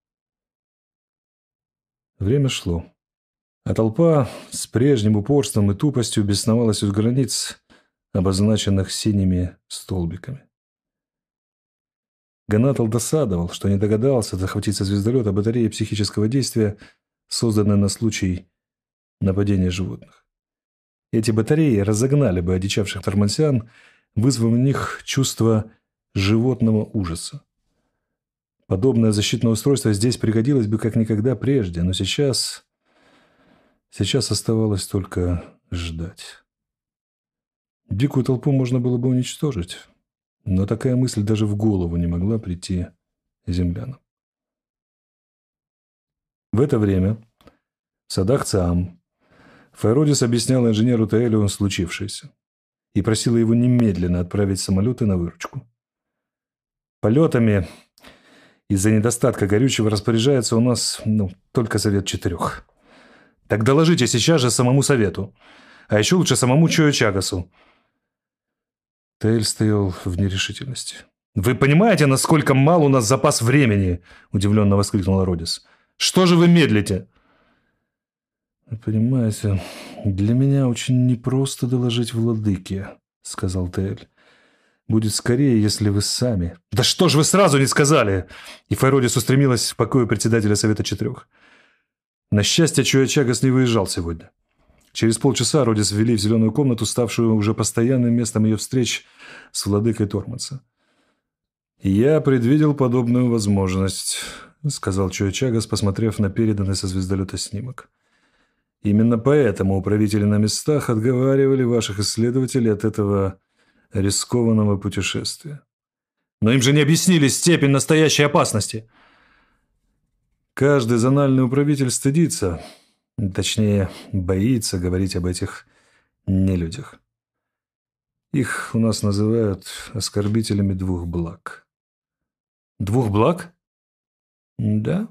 Время шло. А толпа с прежним упорством и тупостью бесновалась у границ, обозначенных синими столбиками. Ганатал досадовал, что не догадался захватить со звездолета батареи психического действия, созданной на случай нападения животных. Эти батареи разогнали бы одичавших тормансиан, вызвав в них чувство животного ужаса. Подобное защитное устройство здесь пригодилось бы как никогда прежде, но сейчас... Сейчас оставалось только ждать. Дикую толпу можно было бы уничтожить, но такая мысль даже в голову не могла прийти землянам. В это время в садах Циам Файродис объяснял инженеру Таэлю случившееся и просила его немедленно отправить самолеты на выручку. Полетами из-за недостатка горючего распоряжается у нас ну, только Совет Четырех. Так доложите сейчас же самому Совету. А еще лучше самому Чоя Чагасу. Таэль стоял в нерешительности. «Вы понимаете, насколько мал у нас запас времени?» – удивленно воскликнул Родис. «Что же вы медлите?» «Понимаете, для меня очень непросто доложить владыке», – сказал Таэль. «Будет скорее, если вы сами». «Да что ж вы сразу не сказали?» И Файродис устремилась в покое председателя Совета Четырех. На счастье, Чоя Чагас не выезжал сегодня. Через полчаса Родис ввели в зеленую комнату, ставшую уже постоянным местом ее встреч с владыкой Торманса. «Я предвидел подобную возможность», — сказал Чоя Чагас, посмотрев на переданный со звездолета снимок. «Именно поэтому управители на местах отговаривали ваших исследователей от этого рискованного путешествия». «Но им же не объяснили степень настоящей опасности». Каждый зональный управитель стыдится, точнее, боится говорить об этих нелюдях. Их у нас называют оскорбителями двух благ. Двух благ? Да.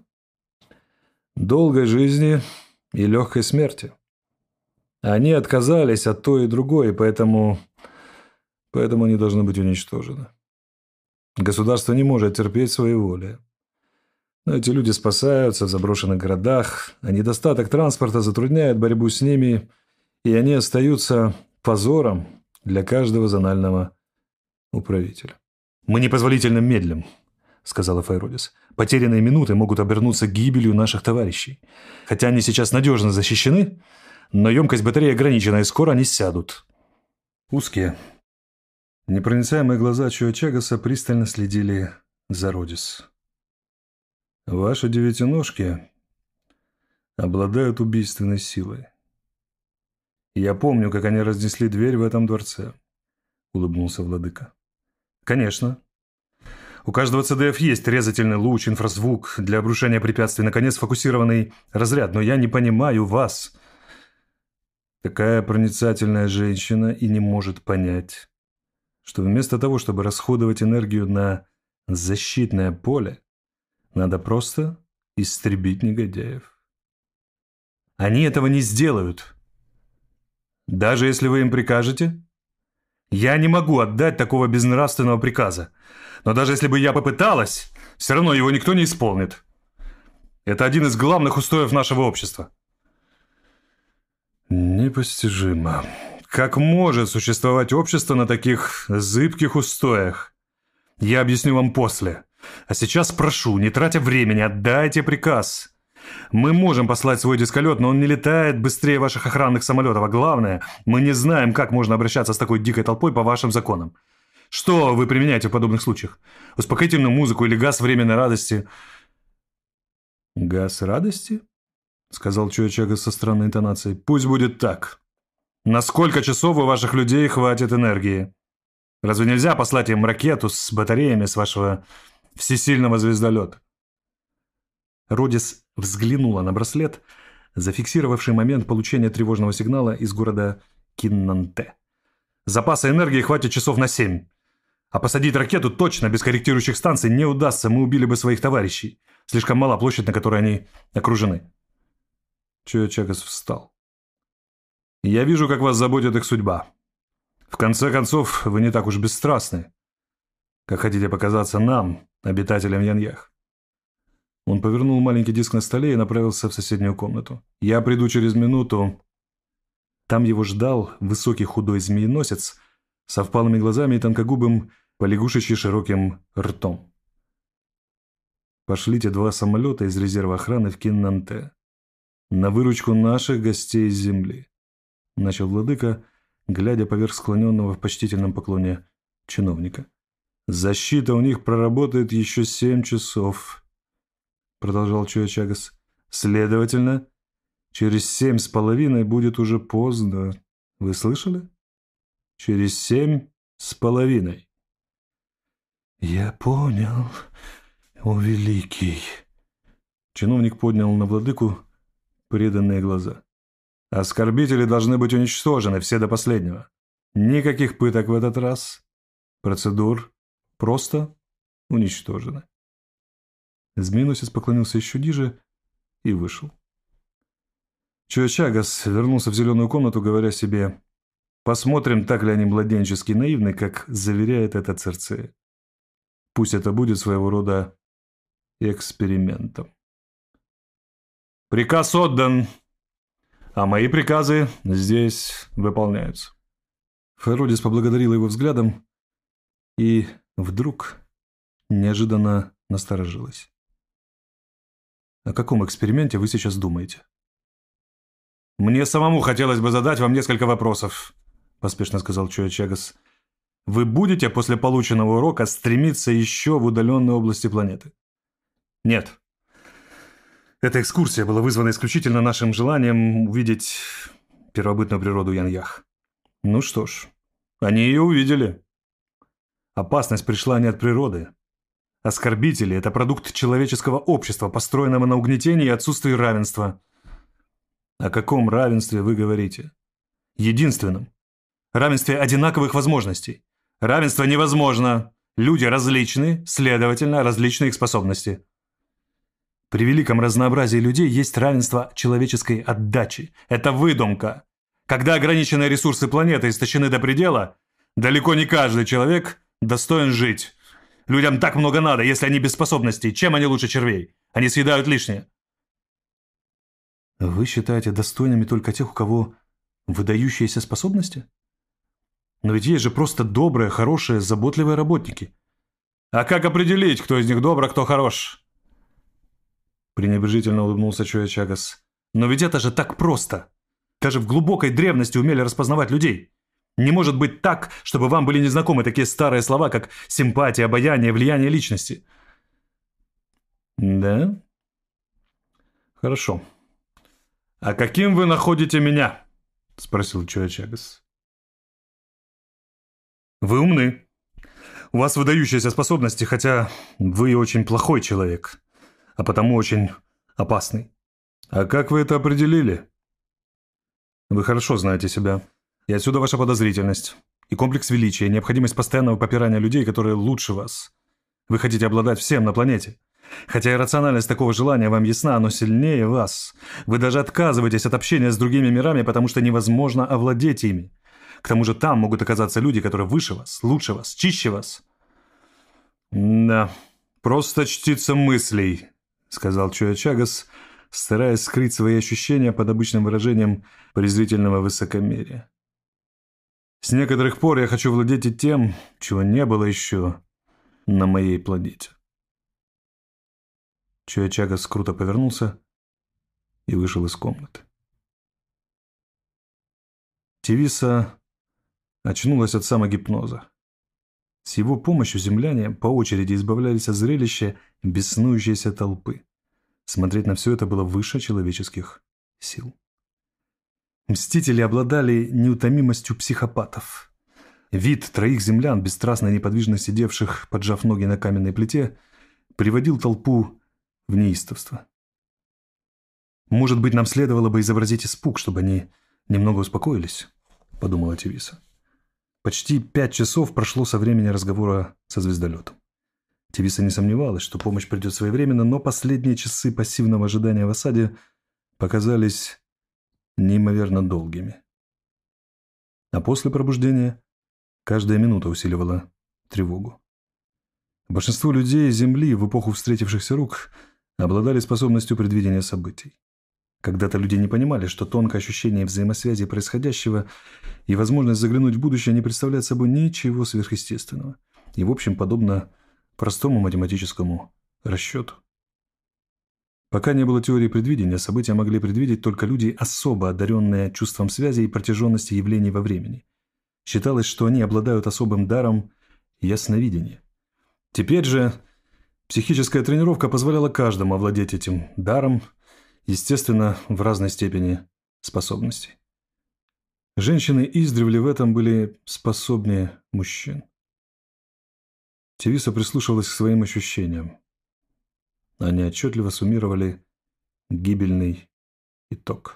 Долгой жизни и легкой смерти. Они отказались от той и другой, поэтому, поэтому они должны быть уничтожены. Государство не может терпеть своеволие. Но эти люди спасаются в заброшенных городах, а недостаток транспорта затрудняет борьбу с ними, и они остаются позором для каждого зонального управителя. «Мы непозволительно медлим», — сказала Файродис. «Потерянные минуты могут обернуться гибелью наших товарищей. Хотя они сейчас надежно защищены, но емкость батареи ограничена, и скоро они сядут». Узкие, непроницаемые глаза Чоя Чагаса пристально следили за Родис. «Ваши девятиножки обладают убийственной силой. Я помню, как они разнесли дверь в этом дворце», — улыбнулся владыка. «Конечно. У каждого Си Ди Эф есть резательный луч, инфразвук для обрушения препятствий, наконец, фокусированный разряд. Но я не понимаю вас. Такая проницательная женщина и не может понять, что вместо того, чтобы расходовать энергию на защитное поле, надо просто истребить негодяев. Они этого не сделают. Даже если вы им прикажете. Я не могу отдать такого безнравственного приказа. Но даже если бы я попыталась, все равно его никто не исполнит. Это один из главных устоев нашего общества». «Непостижимо. Как может существовать общество на таких зыбких устоях? Я объясню вам после. А сейчас прошу, не тратя времени, отдайте приказ. Мы можем послать свой дисколет, но он не летает быстрее ваших охранных самолетов. А главное, мы не знаем, как можно обращаться с такой дикой толпой по вашим законам. Что вы применяете в подобных случаях? Успокоительную музыку или газ временной радости? Газ радости? Сказал Чуачага со странной интонацией. Пусть будет так. На сколько часов у ваших людей хватит энергии? Разве нельзя послать им ракету с батареями с вашего всесильного звездолета? Родис взглянула на браслет, зафиксировавший момент получения тревожного сигнала из города Киннанте. Запаса энергии хватит часов на семь. А посадить ракету точно без корректирующих станций не удастся, мы убили бы своих товарищей. Слишком мала площадь, на которой они окружены. Чуачагас встал. Я вижу, как вас заботит их судьба. В конце концов, вы не так уж бесстрастны, как хотите показаться нам, обитателям Яньях. Он повернул маленький диск на столе и направился в соседнюю комнату. «Я приду через минуту». Там его ждал высокий худой змееносец со впалыми глазами и тонкогубым, полягушечьи широким ртом. «Пошлите два самолета из резерва охраны в Киннанте на выручку наших гостей с земли», — начал владыка, глядя поверх склоненного в почтительном поклоне чиновника. «Защита у них проработает еще семь часов». Продолжал Чуачагас. Следовательно, через семь с половиной будет уже поздно. Вы слышали? Через семь с половиной. Я понял, о великий. Чиновник поднял на владыку преданные глаза. Оскорбители должны быть уничтожены, все до последнего. Никаких пыток в этот раз. Процедур просто уничтожены. Змееносец поклонился еще ниже и вышел. Чуачагас вернулся в зеленую комнату, говоря себе: «Посмотрим, так ли они младенчески наивны, как заверяет это Церцея. Пусть это будет своего рода экспериментом». «Приказ отдан, а мои приказы здесь выполняются». Феродис поблагодарил его взглядом и вдруг неожиданно насторожилась. «О каком эксперименте вы сейчас думаете?» «Мне самому хотелось бы задать вам несколько вопросов», — поспешно сказал Чуачагас. «Вы будете после полученного урока стремиться еще в удаленные области планеты?» «Нет. Эта экскурсия была вызвана исключительно нашим желанием увидеть первобытную природу Яньях». «Ну что ж, они ее увидели. Опасность пришла не от природы. Оскорбители – это продукт человеческого общества, построенного на угнетении и отсутствии равенства». «О каком равенстве вы говорите?» «Единственном. Равенстве одинаковых возможностей. Равенство невозможно. Люди различны, следовательно, различны их способности». При великом разнообразии людей есть равенство человеческой отдачи. Это выдумка. Когда ограниченные ресурсы планеты истощены до предела, далеко не каждый человек достоин жить. Людям так много надо, если они без способностей. Чем они лучше червей? Они съедают лишнее. Вы считаете достойными только тех, у кого выдающиеся способности? Но ведь есть же просто добрые, хорошие, заботливые работники. А как определить, кто из них добр, а кто хорош? Пренебрежительно улыбнулся Чуачагас. Но ведь это же так просто. Даже в глубокой древности умели распознавать людей. Не может быть так, чтобы вам были незнакомы такие старые слова, как симпатия, обаяние, влияние личности. Да? Хорошо. «А каким вы находите меня?» – спросил Чуачагас. «Вы умны. У вас выдающиеся способности, хотя вы очень плохой человек, а потому очень опасный». «А как вы это определили?» «Вы хорошо знаете себя. И отсюда ваша подозрительность, и комплекс величия, и необходимость постоянного попирания людей, которые лучше вас. Вы хотите обладать всем на планете. Хотя иррациональность такого желания вам ясна, оно сильнее вас. Вы даже отказываетесь от общения с другими мирами, потому что невозможно овладеть ими. К тому же там могут оказаться люди, которые выше вас, лучше вас, чище вас». «Да, просто чтица мыслей», — сказал Чуачагас, стараясь скрыть свои ощущения под обычным выражением презрительного высокомерия. «С некоторых пор я хочу владеть и тем, чего не было еще на моей планете». Чуачагас круто повернулся и вышел из комнаты. Тивиса очнулась от самогипноза. С его помощью земляне по очереди избавлялись от зрелища беснующейся толпы. Смотреть на все это было выше человеческих сил. Мстители обладали неутомимостью психопатов. Вид троих землян, бесстрастно и неподвижно сидевших, поджав ноги на каменной плите, приводил толпу в неистовство. «Может быть, нам следовало бы изобразить испуг, чтобы они немного успокоились», — подумала Тевиса. Почти пять часов прошло со времени разговора со звездолетом. Тевиса не сомневалась, что помощь придет своевременно, но последние часы пассивного ожидания в осаде показались неимоверно долгими. А после пробуждения каждая минута усиливала тревогу. Большинство людей Земли в эпоху встретившихся рук обладали способностью предвидения событий. Когда-то люди не понимали, что тонкое ощущение взаимосвязи происходящего и возможность заглянуть в будущее не представляет собой ничего сверхъестественного и, в общем, подобно простому математическому расчету. Пока не было теории предвидения, события могли предвидеть только люди, особо одаренные чувством связи и протяженности явлений во времени. Считалось, что они обладают особым даром ясновидения. Теперь же психическая тренировка позволяла каждому овладеть этим даром, естественно, в разной степени способностей. Женщины издревле в этом были способнее мужчин. Тевиса прислушивалась к своим ощущениям. Они отчетливо суммировали гибельный итог.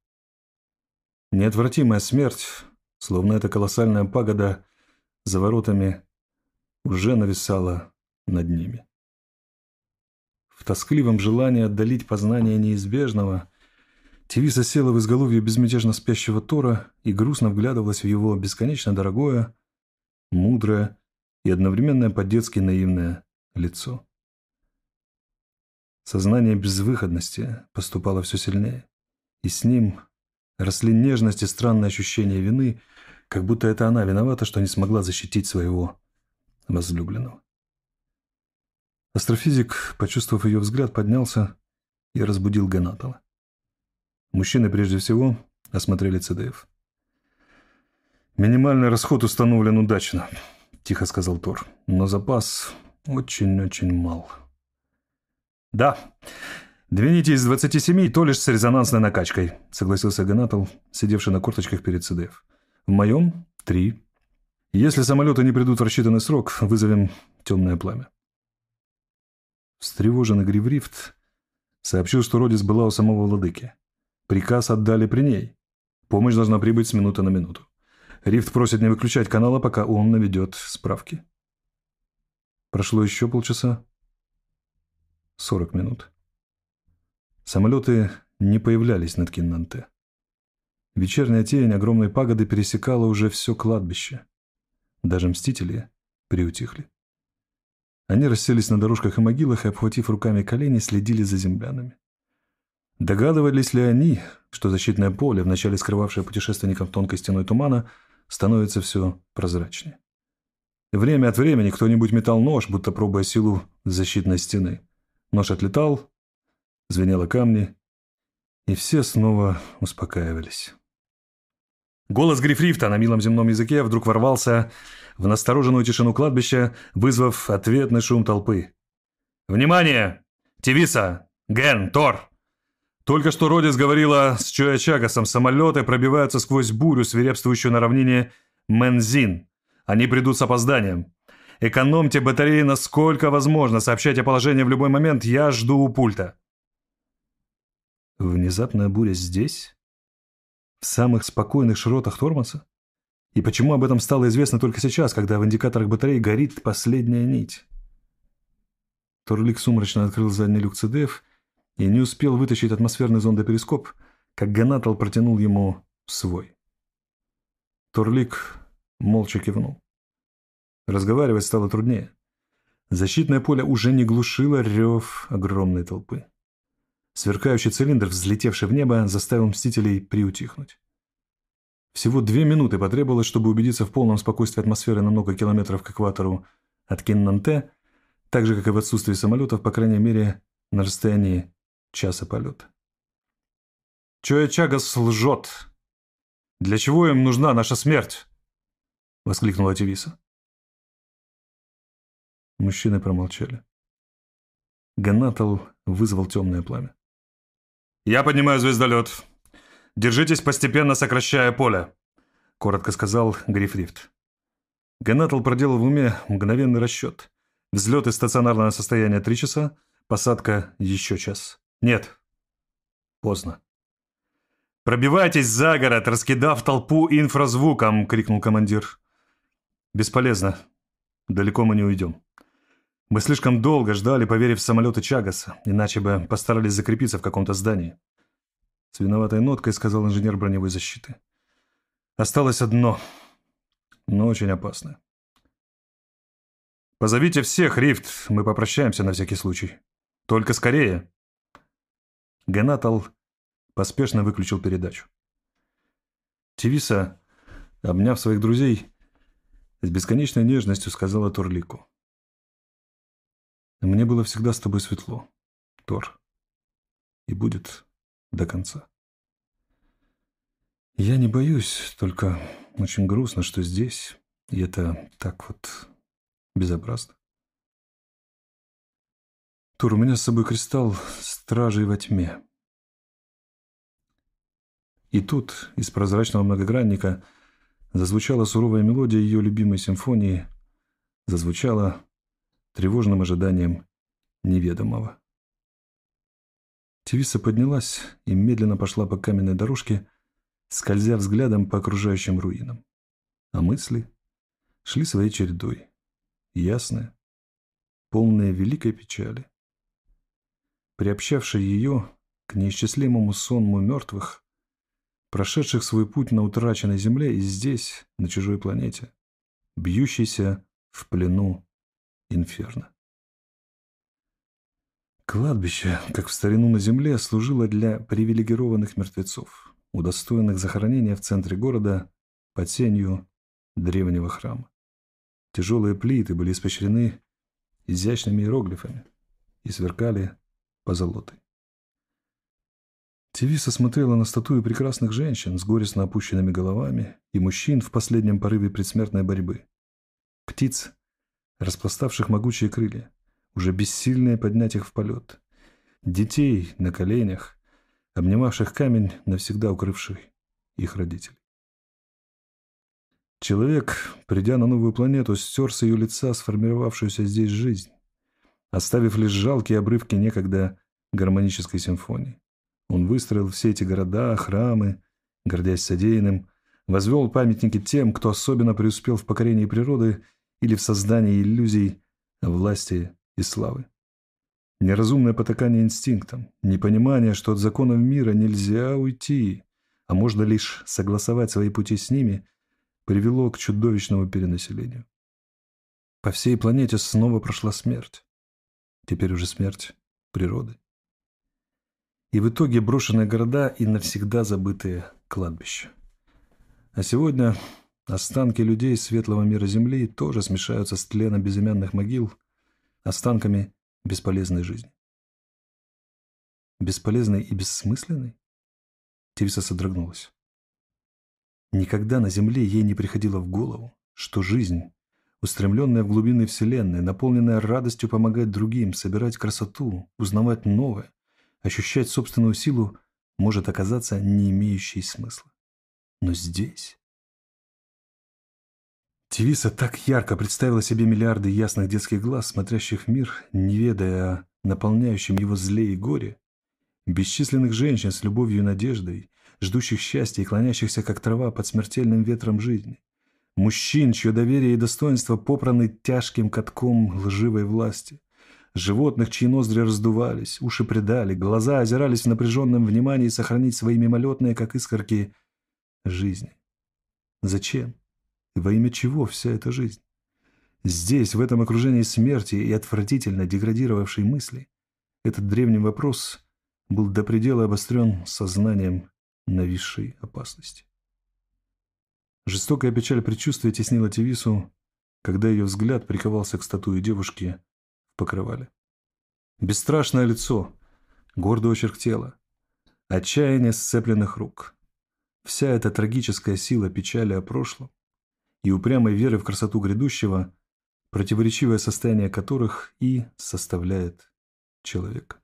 Неотвратимая смерть, словно эта колоссальная пагода за воротами, уже нависала над ними. В тоскливом желании отдалить познание неизбежного Тевиса села в изголовье безмятежно спящего Тора и грустно вглядывалась в его бесконечно дорогое, мудрое и одновременно по-детски наивное лицо. Сознание безвыходности поступало все сильнее, и с ним росли нежность и странное ощущение вины, как будто это она виновата, что не смогла защитить своего возлюбленного. Астрофизик, почувствовав ее взгляд, поднялся и разбудил Генатова. Мужчины прежде всего осмотрели ЦДФ. «Минимальный расход установлен удачно», – тихо сказал Тор, – «но запас очень-очень мал». «Да, две нити из двадцати семи, то лишь с резонансной накачкой», – согласился Генатов, сидевший на корточках перед ЦДФ. «В моем – три. Если самолеты не придут в рассчитанный срок, вызовем темное пламя». Встревоженный Гриврифт сообщил, что Родис была у самого владыки. Приказ отдали при ней. Помощь должна прибыть с минуты на минуту. Рифт просит не выключать канала, пока он наведет справки. Прошло еще полчаса. Сорок минут. Самолеты не появлялись над Киннанте. Вечерняя тень огромной пагоды пересекала уже все кладбище. Даже мстители приутихли. Они расселись на дорожках и могилах и, обхватив руками колени, следили за землянами. Догадывались ли они, что защитное поле, вначале скрывавшее путешественников тонкой стеной тумана, становится все прозрачнее? Время от времени кто-нибудь метал нож, будто пробуя силу защитной стены. Нож отлетал, звенело камни, и все снова успокаивались. Голос Грифрифта на милом земном языке вдруг ворвался в настороженную тишину кладбища, вызвав ответный шум толпы. «Внимание! Тевиса! Ген! Тор! Только что Родис говорила с Чоячагасом. Самолеты пробиваются сквозь бурю, свирепствующую на равнине Мензин. Они придут с опозданием. Экономьте батареи насколько возможно. Сообщайте положение в любой момент. Я жду у пульта». Внезапная буря здесь? В самых спокойных широтах Тормоса? И почему об этом стало известно только сейчас, когда в индикаторах батареи горит последняя нить? Торлик сумрачно открыл задний люк ЦДФ и не успел вытащить атмосферный зондоперископ, как Генатал протянул ему свой. Торлик молча кивнул. Разговаривать стало труднее. Защитное поле уже не глушило рев огромной толпы. Сверкающий цилиндр, взлетевший в небо, заставил мстителей приутихнуть. Всего две минуты потребовалось, чтобы убедиться в полном спокойствии атмосферы на много километров к экватору от Киннанте, так же, как и в отсутствии самолетов, по крайней мере, на расстоянии часа полета. «Чоячагас лжет! Для чего им нужна наша смерть?» — воскликнула Тевиса. Мужчины промолчали. Ганатал вызвал темное пламя. «Я поднимаю звездолет. Держитесь, постепенно сокращая поле», — коротко сказал Грифрифт. Ганатал проделал в уме мгновенный расчет. Взлет из стационарного состояния три часа, посадка еще час. Нет. Поздно. «Пробивайтесь за город, раскидав толпу инфразвуком!» — крикнул командир. «Бесполезно. Далеко мы не уйдем. Мы слишком долго ждали, поверив в самолеты Чагаса, иначе бы постарались закрепиться в каком-то здании». С виноватой ноткой сказал инженер броневой защиты. «Осталось одно, но очень опасное. Позовите всех, Рифт, мы попрощаемся на всякий случай. Только скорее!» Ганатал поспешно выключил передачу. Тивиса, обняв своих друзей, с бесконечной нежностью сказала Торлику: «Мне было всегда с тобой светло, Тор, и будет до конца. Я не боюсь, только очень грустно, что здесь, и это так вот безобразно. Тор, у меня с собой кристалл стражей во тьме». И тут из прозрачного многогранника зазвучала суровая мелодия ее любимой симфонии, зазвучала тревожным ожиданием неведомого. Тивиса поднялась и медленно пошла по каменной дорожке, скользя взглядом по окружающим руинам. А мысли шли своей чередой, ясные, полные великой печали, приобщавшей ее к неисчислимому сонму мертвых, прошедших свой путь на утраченной земле и здесь, на чужой планете, бьющейся в плену инферно. Кладбище, как в старину на земле, служило для привилегированных мертвецов, удостоенных захоронения в центре города под сенью древнего храма. Тяжелые плиты были испещрены изящными иероглифами и сверкали позолотой. Тивиса смотрела на статуи прекрасных женщин с горестно опущенными головами и мужчин в последнем порыве предсмертной борьбы. Птиц, распластавших могучие крылья, уже бессильные поднять их в полет. Детей на коленях, обнимавших камень, навсегда укрывший их родителей. Человек, придя на новую планету, стер с ее лица сформировавшуюся здесь жизнь, оставив лишь жалкие обрывки некогда гармонической симфонии. Он выстроил все эти города, храмы, гордясь содеянным, возвел памятники тем, кто особенно преуспел в покорении природы или в создании иллюзий власти и славы. Неразумное потакание инстинктам, непонимание, что от законов мира нельзя уйти, а можно лишь согласовать свои пути с ними, привело к чудовищному перенаселению. По всей планете снова прошла смерть. Теперь уже смерть природы. И в итоге брошенные города и навсегда забытые кладбища. А сегодня останки людей светлого мира Земли тоже смешаются с тленом безымянных могил, останками бесполезной жизни. Бесполезной и бессмысленной? Тивиса содрогнулась. Никогда на Земле ей не приходило в голову, что жизнь, устремленная в глубины Вселенной, наполненная радостью помогать другим, собирать красоту, узнавать новое, ощущать собственную силу, может оказаться не имеющей смысла. Но здесь... Тивиса так ярко представила себе миллиарды ясных детских глаз, смотрящих в мир, не ведая о наполняющем его зле и горе, бесчисленных женщин с любовью и надеждой, ждущих счастья и клонящихся, как трава, под смертельным ветром жизни, мужчин, чье доверие и достоинство попраны тяжким катком лживой власти, животных, чьи ноздри раздувались, уши придали, глаза озирались в напряженном внимании сохранить свои мимолетные, как искорки, жизни. Зачем? И во имя чего вся эта жизнь? Здесь, в этом окружении смерти и отвратительно деградировавшей мысли, этот древний вопрос был до предела обострен сознанием нависшей опасности. Жестокая печаль предчувствия теснила Тивису, когда ее взгляд приковался к статуе девушки в покрывале. Бесстрашное лицо, гордый очерк тела, отчаяние сцепленных рук. Вся эта трагическая сила печали о прошлом и упрямой веры в красоту грядущего противоречивое состояние которых и составляет человека.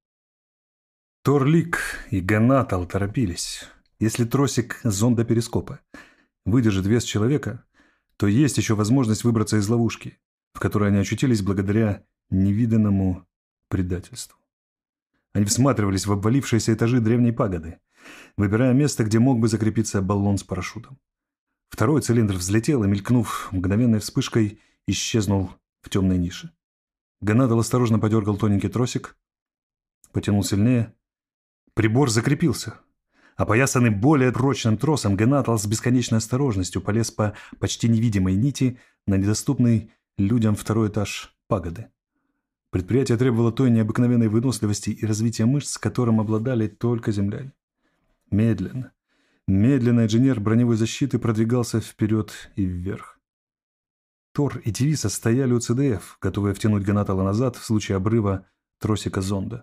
Торлик и Ганатал торопились. Если тросик зонда-перископа выдержит вес человека, то есть еще возможность выбраться из ловушки, в которой они очутились благодаря невиданному предательству. Они всматривались в обвалившиеся этажи древней пагоды, выбирая место, где мог бы закрепиться баллон с парашютом. Второй цилиндр взлетел и, мелькнув мгновенной вспышкой, исчезнул в темной нише. Ганатал осторожно подергал тоненький тросик, потянул сильнее. Прибор закрепился. Опоясанный более прочным тросом, Ганатал с бесконечной осторожностью полез по почти невидимой нити на недоступный людям второй этаж пагоды. Предприятие требовало той необыкновенной выносливости и развития мышц, которым обладали только земляне. Медленно, медленно инженер броневой защиты продвигался вперед и вверх. Тор и Тивиса стояли у ЦДФ, готовые втянуть Ганатала назад в случае обрыва тросика зонда.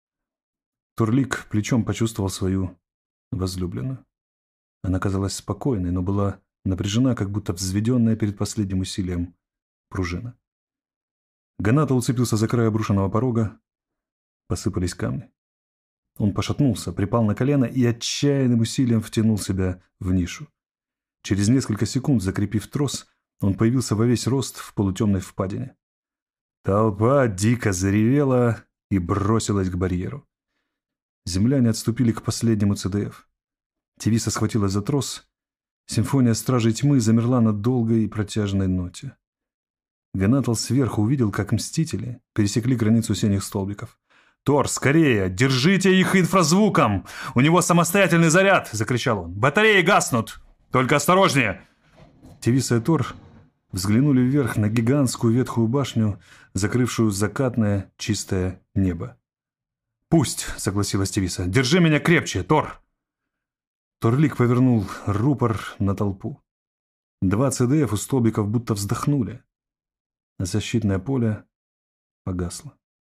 Торлик плечом почувствовал свою возлюбленную. Она казалась спокойной, но была напряжена, как будто взведенная перед последним усилием пружина. Ганатал уцепился за край обрушенного порога. Посыпались камни. Он пошатнулся, припал на колено и отчаянным усилием втянул себя в нишу. Через несколько секунд, закрепив трос, он появился во весь рост в полутемной впадине. Толпа дико заревела и бросилась к барьеру. Земляне отступили к последнему ЦДФ. Тивиса схватилась за трос. Симфония Стражей Тьмы замерла на долгой и протяжной ноте. Ганатал сверху увидел, как мстители пересекли границу синих столбиков. «Тор, скорее! Держите их инфразвуком! У него самостоятельный заряд!» — закричал он. «Батареи гаснут! Только осторожнее!» Тивиса и Тор взглянули вверх на гигантскую ветхую башню, закрывшую закатное чистое небо. «Пусть!» — согласилась Тивиса. «Держи меня крепче, Тор!» Торлик повернул рупор на толпу. Два ЦДФ у столбиков будто вздохнули. Защитное поле погасло.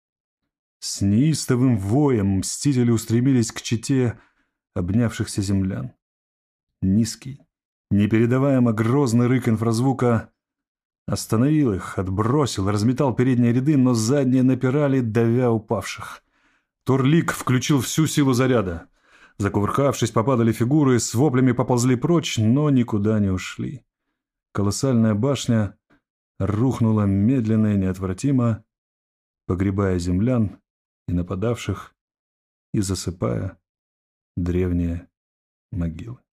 С неистовым воем мстители устремились к чете обнявшихся землян. Низкий, непередаваемо грозный рык инфразвука остановил их, отбросил, разметал передние ряды, но задние напирали, давя упавших. Торлик включил всю силу заряда. Закувыркавшись, попадали фигуры, с воплями поползли прочь, но никуда не ушли. Колоссальная башня рухнула медленно и неотвратимо, погребая землян и нападавших и засыпая древние могилы.